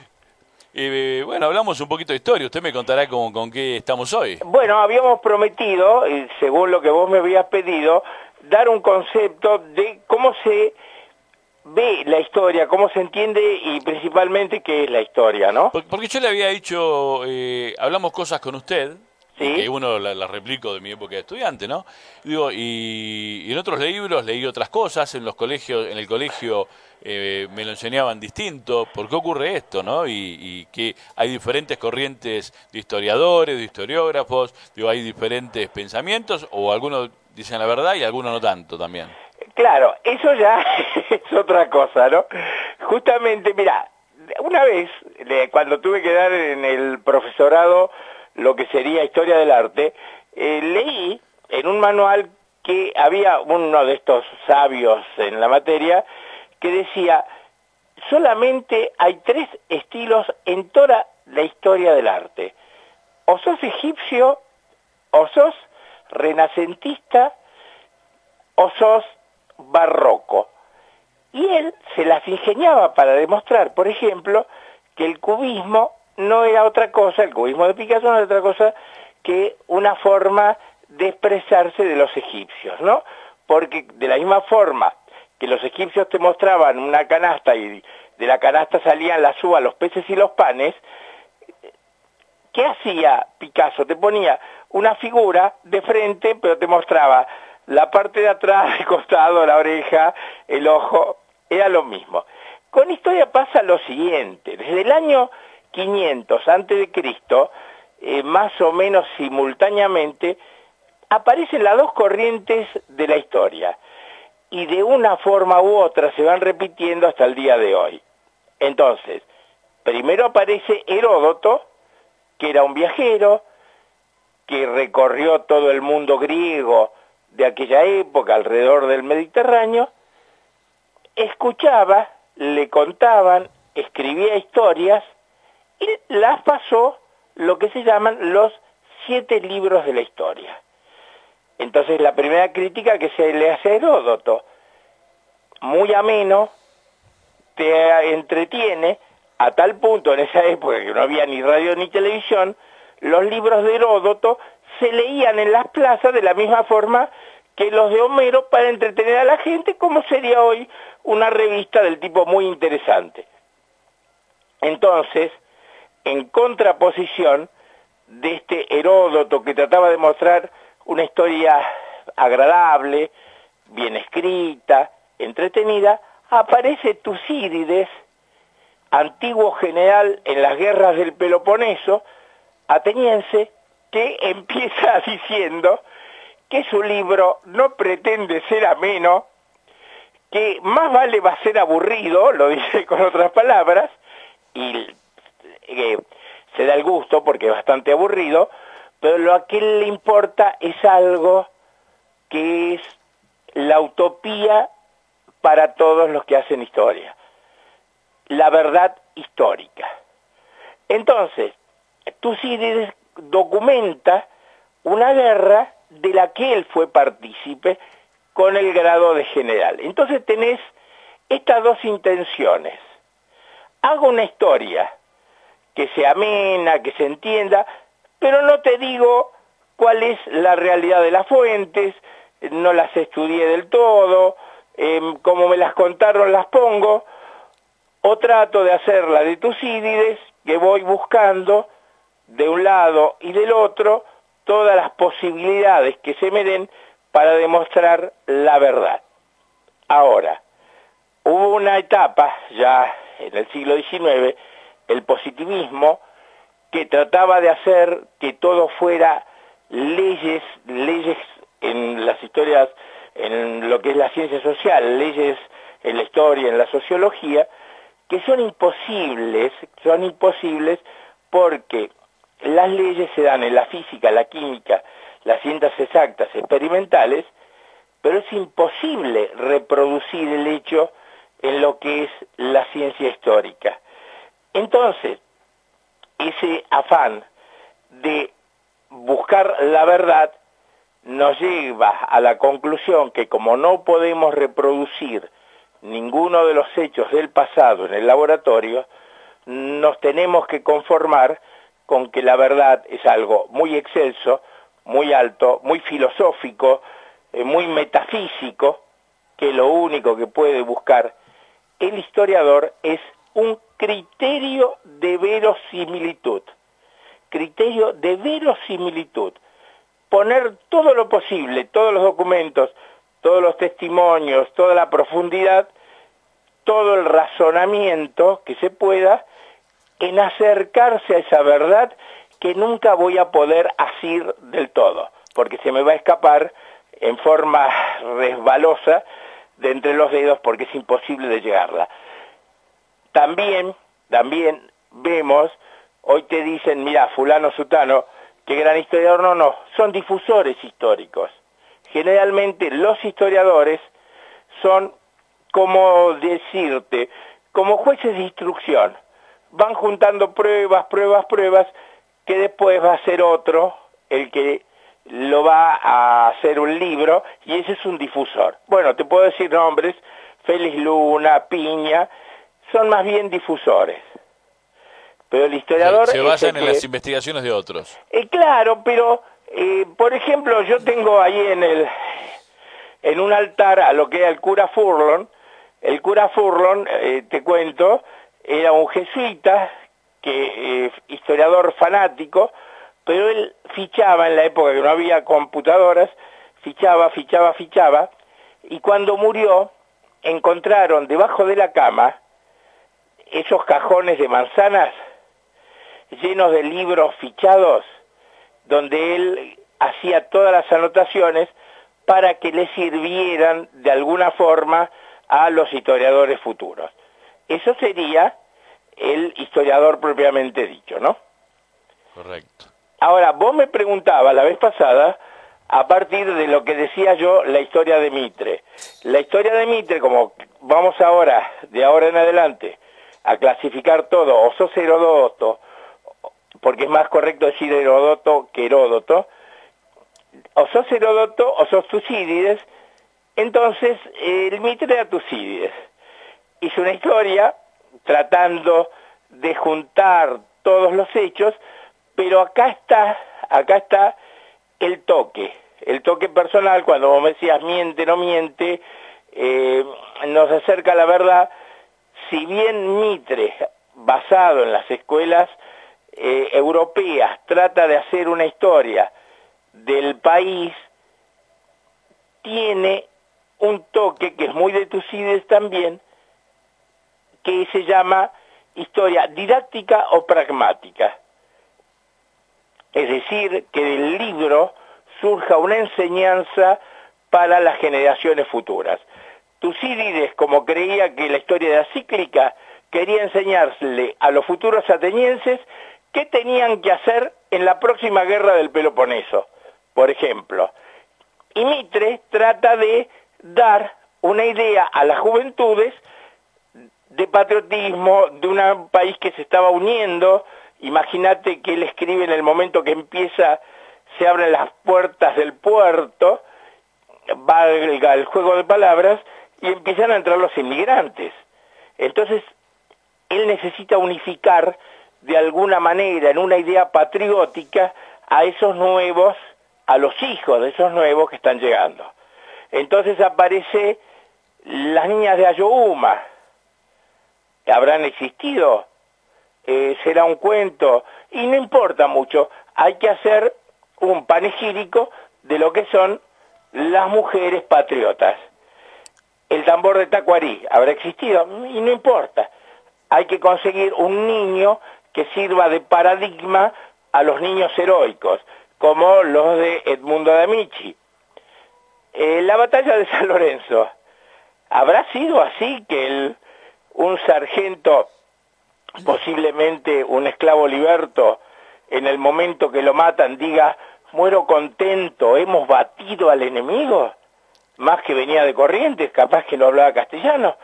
Eh, bueno, hablamos un poquito de historia. Usted me contará con, con qué estamos hoy. Bueno, habíamos prometido, y según lo que vos me habías pedido, dar un concepto de cómo se ve la historia, cómo se entiende y principalmente qué es la historia, ¿no? Porque yo le había dicho, eh, hablamos cosas con usted, ¿sí? Que uno la, la replico de mi época de estudiante, ¿no? Digo, y, y en otros libros leí otras cosas, en los colegios, en el colegio eh, me lo enseñaban distinto. ¿Por qué ocurre esto, no? Y, y que hay diferentes corrientes de historiadores, de historiógrafos, digo, hay diferentes pensamientos, o algunos dicen la verdad y algunos no tanto también. Claro, eso ya es otra cosa, ¿no? Justamente, mira, una vez, cuando tuve que dar en el profesorado lo que sería Historia del Arte, eh, leí en un manual que había uno de estos sabios en la materia que decía, solamente hay tres estilos en toda la historia del arte. O sos egipcio, o sos renacentista, o sos barroco. Y él se las ingeniaba para demostrar, por ejemplo, que el cubismo no era otra cosa, el cubismo de Picasso no era otra cosa que una forma de expresarse de los egipcios, ¿no? Porque de la misma forma que los egipcios te mostraban una canasta y de la canasta salían las uvas, los peces y los panes, ¿qué hacía Picasso? Te ponía una figura de frente, pero te mostraba la parte de atrás, el costado, la oreja, el ojo, era lo mismo. Con historia pasa lo siguiente, desde el año quinientos antes de Cristo, eh, más o menos simultáneamente, aparecen las dos corrientes de la historia, y de una forma u otra se van repitiendo hasta el día de hoy. Entonces, primero aparece Heródoto, que era un viajero, que recorrió todo el mundo griego de aquella época, alrededor del Mediterráneo, escuchaba, le contaban, escribía historias, y las pasó lo que se llaman los siete libros de la historia. Entonces la primera crítica que se le hace a Heródoto, muy ameno, te entretiene, a tal punto en esa época que no había ni radio ni televisión, los libros de Heródoto se leían en las plazas de la misma forma que los de Homero para entretener a la gente, como sería hoy una revista del tipo muy interesante. Entonces, en contraposición de este Heródoto que trataba de mostrar una historia agradable, bien escrita, entretenida, aparece Tucídides, antiguo general en las guerras del Peloponeso, ateniense, que empieza diciendo que su libro no pretende ser ameno, que más vale va a ser aburrido, lo dice con otras palabras, y eh, se da el gusto porque es bastante aburrido, pero lo que le importa es algo que es la utopía para todos los que hacen historia, la verdad histórica. Entonces, Tucídides documenta una guerra de la que él fue partícipe con el grado de general. Entonces tenés estas dos intenciones. Hago una historia que sea amena, que se entienda, pero no te digo cuál es la realidad de las fuentes, no las estudié del todo, eh, como me las contaron las pongo, o trato de hacerla de Tucídides, que voy buscando de un lado y del otro todas las posibilidades que se me den para demostrar la verdad. Ahora, hubo una etapa, ya en el siglo diecinueve, el positivismo, que trataba de hacer que todo fuera leyes, leyes en las historias, en lo que es la ciencia social, leyes en la historia, en la sociología, que son imposibles, son imposibles porque las leyes se dan en la física, la química, las ciencias exactas, experimentales, pero es imposible reproducir el hecho en lo que es la ciencia histórica. Entonces, ese afán de buscar la verdad nos lleva a la conclusión que como no podemos reproducir ninguno de los hechos del pasado en el laboratorio, nos tenemos que conformar con que la verdad es algo muy excelso, muy alto, muy filosófico, eh, muy metafísico, que lo único que puede buscar el historiador es un criterio de verosimilitud, criterio de verosimilitud, poner todo lo posible, todos los documentos, todos los testimonios, toda la profundidad, todo el razonamiento que se pueda en acercarse a esa verdad que nunca voy a poder asir del todo, porque se me va a escapar en forma resbalosa de entre los dedos porque es imposible de llegarla. También, también vemos, hoy te dicen, mira, fulano, sutano, qué gran historiador, no, no, son difusores históricos. Generalmente los historiadores son, como decirte, como jueces de instrucción, van juntando pruebas, pruebas, pruebas, que después va a ser otro el que lo va a hacer un libro, y ese es un difusor. Bueno, te puedo decir nombres, Félix Luna, Piña, son más bien difusores. Pero el historiador... Se, se basan es el en que, las investigaciones de otros. Eh, claro, pero, eh, por ejemplo, yo tengo ahí en el en un altar a lo que era el cura Furlon. El cura Furlon, eh, te cuento, era un jesuita, que eh, historiador fanático, pero él fichaba en la época que no había computadoras, fichaba, fichaba, fichaba, y cuando murió encontraron debajo de la cama esos cajones de manzanas llenos de libros fichados, donde él hacía todas las anotaciones para que le sirvieran de alguna forma a los historiadores futuros. Eso sería el historiador propiamente dicho, ¿no? Correcto. Ahora, vos me preguntabas la vez pasada, a partir de lo que decía yo, la historia de Mitre. La historia de Mitre, como vamos ahora, de ahora en adelante, a clasificar todo, o sos Heródoto, porque es más correcto decir Heródoto que Heródoto, o sos Heródoto o sos Tucídides, entonces el Mitre era Tucídides. Hizo una historia tratando de juntar todos los hechos, pero acá está, acá está el toque, el toque personal, cuando vos me decías miente, no miente, eh, nos acerca a la verdad. Si bien Mitre, basado en las escuelas eh, europeas, trata de hacer una historia del país, tiene un toque que es muy de Tucídides también, que se llama historia didáctica o pragmática. Es decir, que del libro surja una enseñanza para las generaciones futuras. Tucídides, como creía que la historia era cíclica, quería enseñarle a los futuros atenienses qué tenían que hacer en la próxima guerra del Peloponeso, por ejemplo. Y Mitre trata de dar una idea a las juventudes de patriotismo, de un país que se estaba uniendo. Imagínate que él escribe en el momento que empieza, se abren las puertas del puerto, valga el juego de palabras, y empiezan a entrar los inmigrantes. Entonces, él necesita unificar de alguna manera, en una idea patriótica, a esos nuevos, a los hijos de esos nuevos que están llegando. Entonces aparece las niñas de Ayohuma. ¿Habrán existido? Eh, ¿Será un cuento? Y no importa mucho, hay que hacer un panegírico de lo que son las mujeres patriotas. El tambor de Tacuarí, ¿habrá existido? Y no importa, hay que conseguir un niño que sirva de paradigma a los niños heroicos, como los de Edmundo de Amici. Eh, la batalla de San Lorenzo, ¿habrá sido así que el, un sargento, posiblemente un esclavo liberto, en el momento que lo matan diga, muero contento, hemos batido al enemigo? Más que venía de Corrientes, capaz que no hablaba castellano.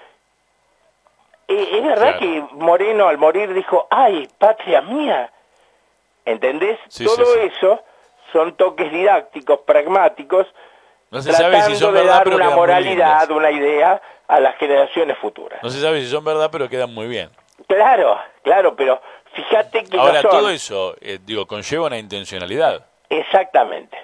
Eh, es verdad claro. que Moreno al morir dijo, ¡ay, patria mía! ¿Entendés? Sí, Todo sí, sí. eso son toques didácticos, pragmáticos, no se tratando sabe si son de verdad, dar pero una moralidad, una idea a las generaciones futuras. No se sabe si son verdad, pero quedan muy bien. Claro, claro, pero fíjate que Ahora, no son... todo eso, eh, digo, conlleva una intencionalidad. Exactamente.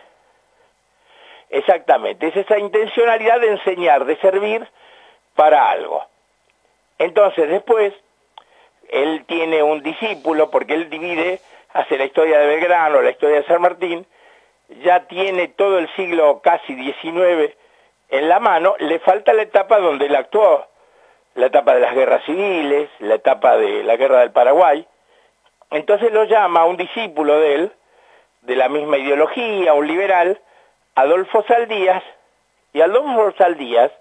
Exactamente. Es esa intencionalidad de enseñar, de servir para algo. Entonces, después, él tiene un discípulo, porque él divide, hace la historia de Belgrano, la historia de San Martín, ya tiene todo el siglo casi diecinueve en la mano, le falta la etapa donde él actuó, la etapa de las guerras civiles, la etapa de la guerra del Paraguay. Entonces lo llama a un discípulo de él, de la misma ideología, un liberal, Adolfo Saldías, y Adolfo Saldías,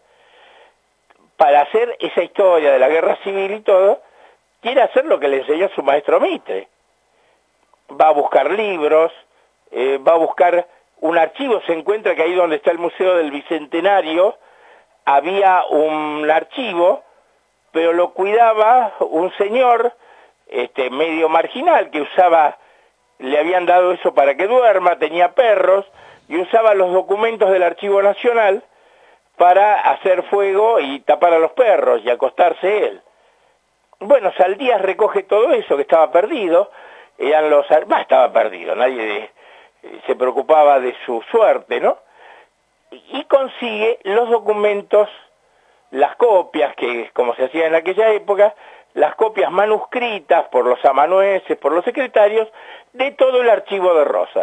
para hacer esa historia de la guerra civil y todo, quiere hacer lo que le enseñó su maestro Mitre. Va a buscar libros, eh, va a buscar un archivo, se encuentra que ahí donde está el Museo del Bicentenario, había un archivo, pero lo cuidaba un señor este, medio marginal, que usaba, le habían dado eso para que duerma, tenía perros, y usaba los documentos del Archivo Nacional para hacer fuego y tapar a los perros y acostarse él. Bueno, Saldías recoge todo eso que estaba perdido, eran los, bah, estaba perdido, nadie eh, se preocupaba de su suerte, ¿no? Y consigue los documentos, las copias, que como se hacía en aquella época, las copias manuscritas por los amanuenses, por los secretarios, de todo el archivo de Rosas.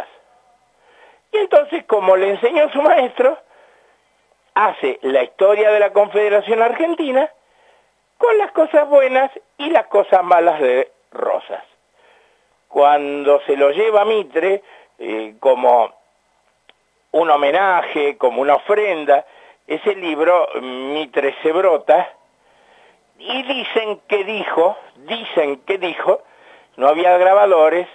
Y entonces, como le enseñó su maestro, hace la historia de la Confederación Argentina con las cosas buenas y las cosas malas de Rosas. Cuando se lo lleva a Mitre, eh, como un homenaje, como una ofrenda, ese libro, Mitre se brota, y dicen que dijo, dicen que dijo, no había grabadores,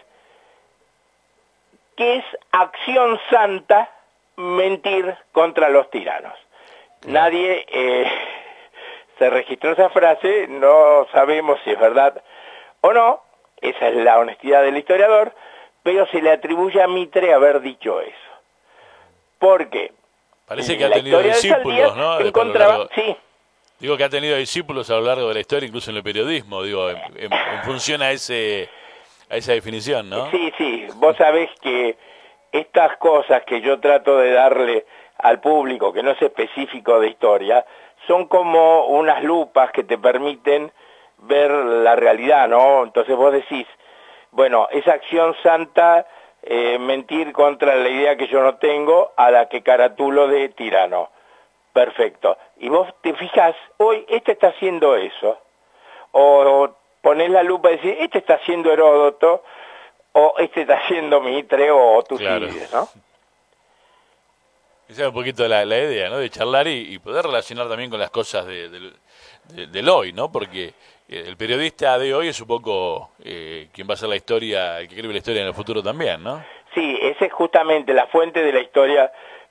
que es acción santa mentir contra los tiranos. Nadie eh, se registró esa frase, no sabemos si es verdad o no, esa es la honestidad del historiador, pero se le atribuye a Mitre haber dicho eso. ¿Por qué? Parece que ha tenido discípulos, ¿no? Encontraba, largo, sí. Digo que ha tenido discípulos a lo largo de la historia, incluso en el periodismo, digo, en, en, en función a ese a esa definición, ¿no? Sí, sí, vos sabés que estas cosas que yo trato de darle al público, que no es específico de historia, son como unas lupas que te permiten ver la realidad, ¿no? Entonces vos decís, bueno, esa acción santa, eh, mentir contra la idea que yo no tengo, a la que caratulo de tirano. Perfecto. Y vos te fijás, hoy este está haciendo eso. O, o ponés la lupa y decís, este está haciendo Heródoto, o este está haciendo Mitre, o Tucídides, claro. ¿No? Esa es un poquito la, la idea, ¿no? De charlar y, y poder relacionar también con las cosas de, de, de, del hoy, ¿no? Porque el periodista de hoy es un poco eh, quien va a hacer la historia, el que escribe la historia en el futuro también, ¿no? Sí, esa es justamente la fuente de la historia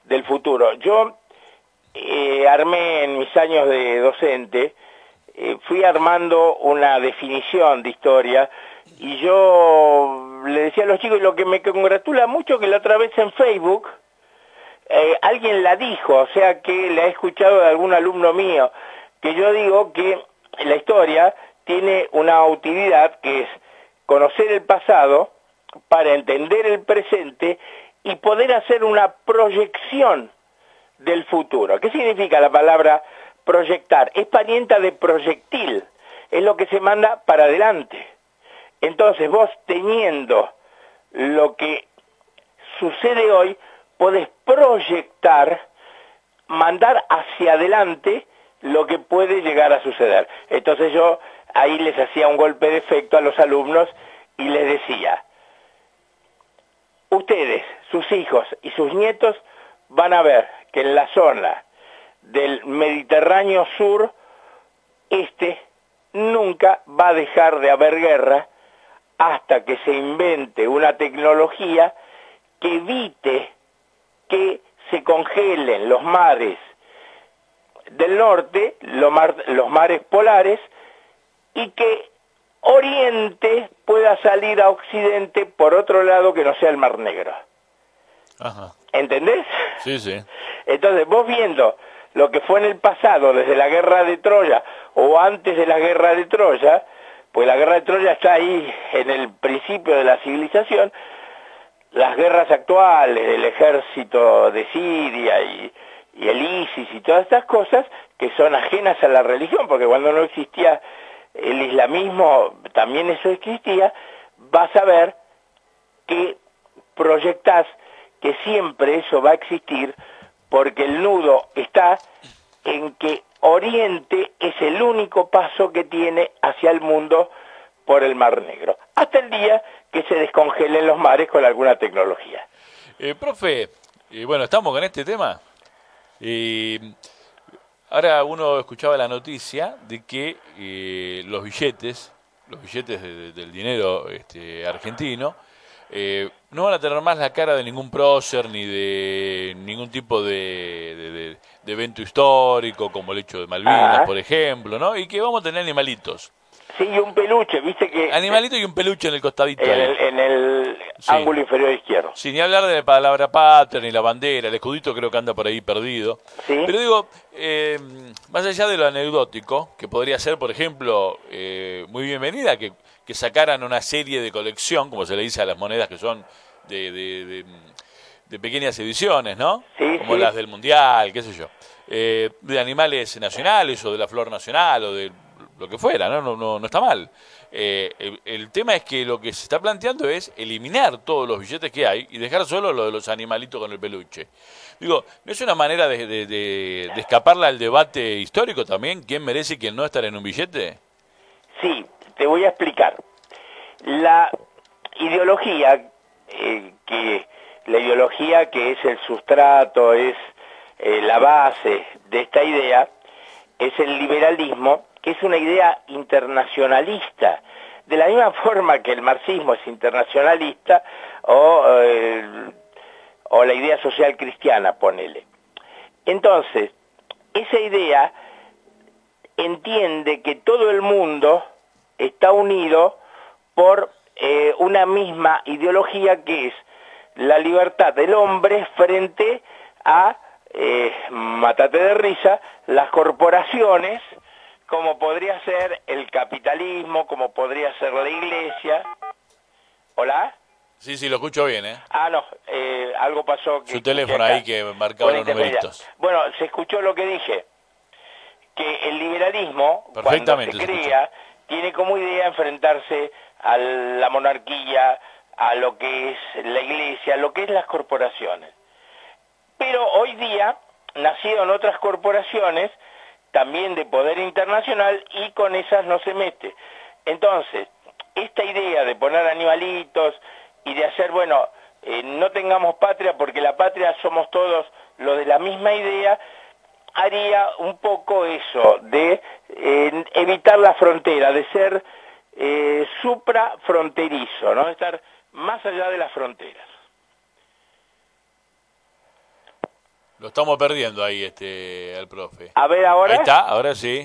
del futuro. Yo eh, armé en mis años de docente, eh, fui armando una definición de historia, y yo le decía a los chicos, y lo que me congratula mucho que la otra vez en Facebook, eh, alguien la dijo, o sea que la he escuchado de algún alumno mío, que yo digo que la historia tiene una utilidad que es conocer el pasado para entender el presente y poder hacer una proyección del futuro. ¿Qué significa la palabra proyectar? Es parienta de proyectil, es lo que se manda para adelante. Entonces vos, teniendo lo que sucede hoy, podés proyectar, mandar hacia adelante lo que puede llegar a suceder. Entonces yo ahí les hacía un golpe de efecto a los alumnos y les decía, ustedes, sus hijos y sus nietos van a ver que en la zona del Mediterráneo Sur, este nunca va a dejar de haber guerra hasta que se invente una tecnología que evite que se congelen los mares del norte, los, mar, los mares polares, y que Oriente pueda salir a Occidente por otro lado que no sea el Mar Negro. Ajá. ¿Entendés? Sí, sí. Entonces, vos viendo lo que fue en el pasado, desde la guerra de Troya o antes de la guerra de Troya, pues la guerra de Troya está ahí en el principio de la civilización, las guerras actuales, el ejército de Siria y, y el ISIS y todas estas cosas que son ajenas a la religión, porque cuando no existía el islamismo también eso existía, vas a ver que proyectás que siempre eso va a existir, porque el nudo está en que Oriente es el único paso que tiene hacia el mundo por el Mar Negro, hasta el día que se descongelen los mares con alguna tecnología. Eh, profe, eh, bueno, estamos con este tema. Eh, ahora uno escuchaba la noticia de que eh, los billetes, los billetes de, de, del dinero este, argentino, eh, no van a tener más la cara de ningún prócer ni de ningún tipo de, de, de, de evento histórico, como el hecho de Malvinas, Ajá. por ejemplo, ¿no? Y que vamos a tener animalitos. Sí, y un peluche, viste que... Animalito y un peluche en el costadito. En ahí. el, en el Sí. ángulo inferior izquierdo. Sin ni hablar de la palabra patria, ni la bandera, el escudito creo que anda por ahí perdido. Sí. Pero digo, eh, más allá de lo anecdótico, que podría ser, por ejemplo, eh, muy bienvenida que, que sacaran una serie de colección, como se le dice a las monedas que son de, de, de, de pequeñas ediciones, ¿no? Sí, Como sí. las del Mundial, qué sé yo. Eh, de animales nacionales o de la flor nacional o de lo que fuera, ¿no? No, no, no está mal. Eh, el, el tema es que lo que se está planteando es eliminar todos los billetes que hay y dejar solo lo de los animalitos con el peluche. Digo, ¿no es una manera de, de, de, de escaparle al debate histórico también? ¿Quién merece y quién no estar en un billete? Sí, te voy a explicar. La ideología, eh, que la ideología que es el sustrato, es eh, la base de esta idea, es el liberalismo, que es una idea internacionalista, de la misma forma que el marxismo es internacionalista, o, eh, o la idea social cristiana, ponele. Entonces, esa idea entiende que todo el mundo está unido por eh, una misma ideología, que es la libertad del hombre frente a, eh, mátate de risa, las corporaciones, como podría ser el capitalismo, como podría ser la iglesia. ¿Hola? Sí, sí, lo escucho bien, ¿eh? Ah, no, eh, algo pasó. Que Su teléfono acá, ahí que marcaba los numeritos. Bueno, se escuchó lo que dije, que el liberalismo, cuando Perfectamente se se crea, tiene como idea enfrentarse a la monarquía, a lo que es la iglesia, a lo que es las corporaciones. Pero hoy día nacieron otras corporaciones, también de poder internacional, y con esas no se mete. Entonces, esta idea de poner animalitos y de hacer, bueno, eh, no tengamos patria porque la patria somos todos los de la misma idea, haría un poco eso, de eh, evitar la frontera, de ser eh, suprafronterizo, ¿no? De estar más allá de las fronteras. Lo estamos perdiendo ahí, este, al profe. A ver, ahora. Ahí está, ahora sí.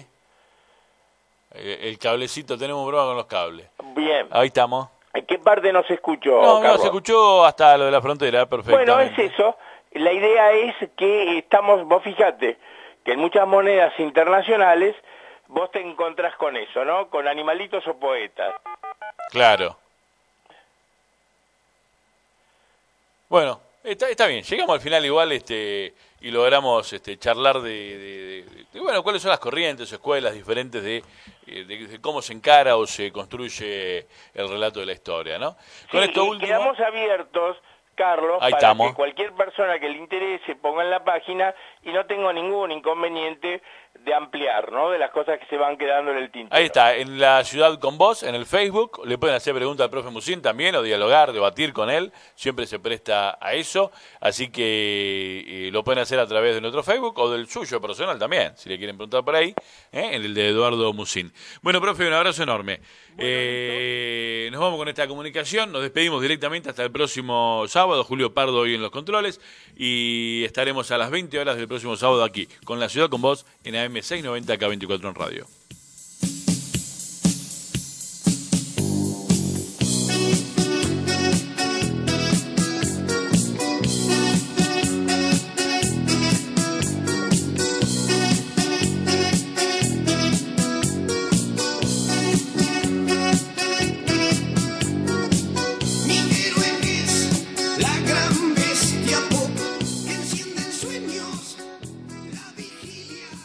El cablecito, tenemos un problema con los cables. Bien. Ahí estamos. ¿En qué parte no se escuchó, No, Carlos? no, se escuchó hasta lo de la frontera, perfectamente. Bueno, es eso. La idea es que estamos, vos fíjate, que en muchas monedas internacionales vos te encontrás con eso, ¿no? Con animalitos o poetas. Claro. Bueno, está, está bien. Llegamos al final igual este y logramos este charlar de, de, de, de bueno, cuáles son las corrientes o escuelas diferentes de, de, de cómo se encara o se construye el relato de la historia, ¿no? Con Sí, esto y último, quedamos abiertos, Carlos, Ahí para estamos. que cualquier persona que le interese ponga en la página y no tengo ningún inconveniente de ampliar, ¿no? De las cosas que se van quedando en el tintero. ahí está, en la ciudad con vos, en el Facebook, le pueden hacer preguntas al profe Musín también, o dialogar, debatir con él, siempre se presta a eso, así que eh, lo pueden hacer a través de nuestro Facebook, o del suyo personal también, si le quieren preguntar por ahí, ¿eh? En el de Eduardo Musín. Bueno, profe, un abrazo enorme. Eh, nos vamos con esta comunicación, nos despedimos directamente hasta el próximo sábado, Julio Pardo hoy en los controles, y estaremos a las veinte horas del próximo sábado aquí, con La Ciudad con Vos, en A M seiscientos noventa K veinticuatro en radio.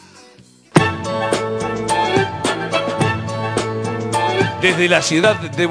Desde la ciudad de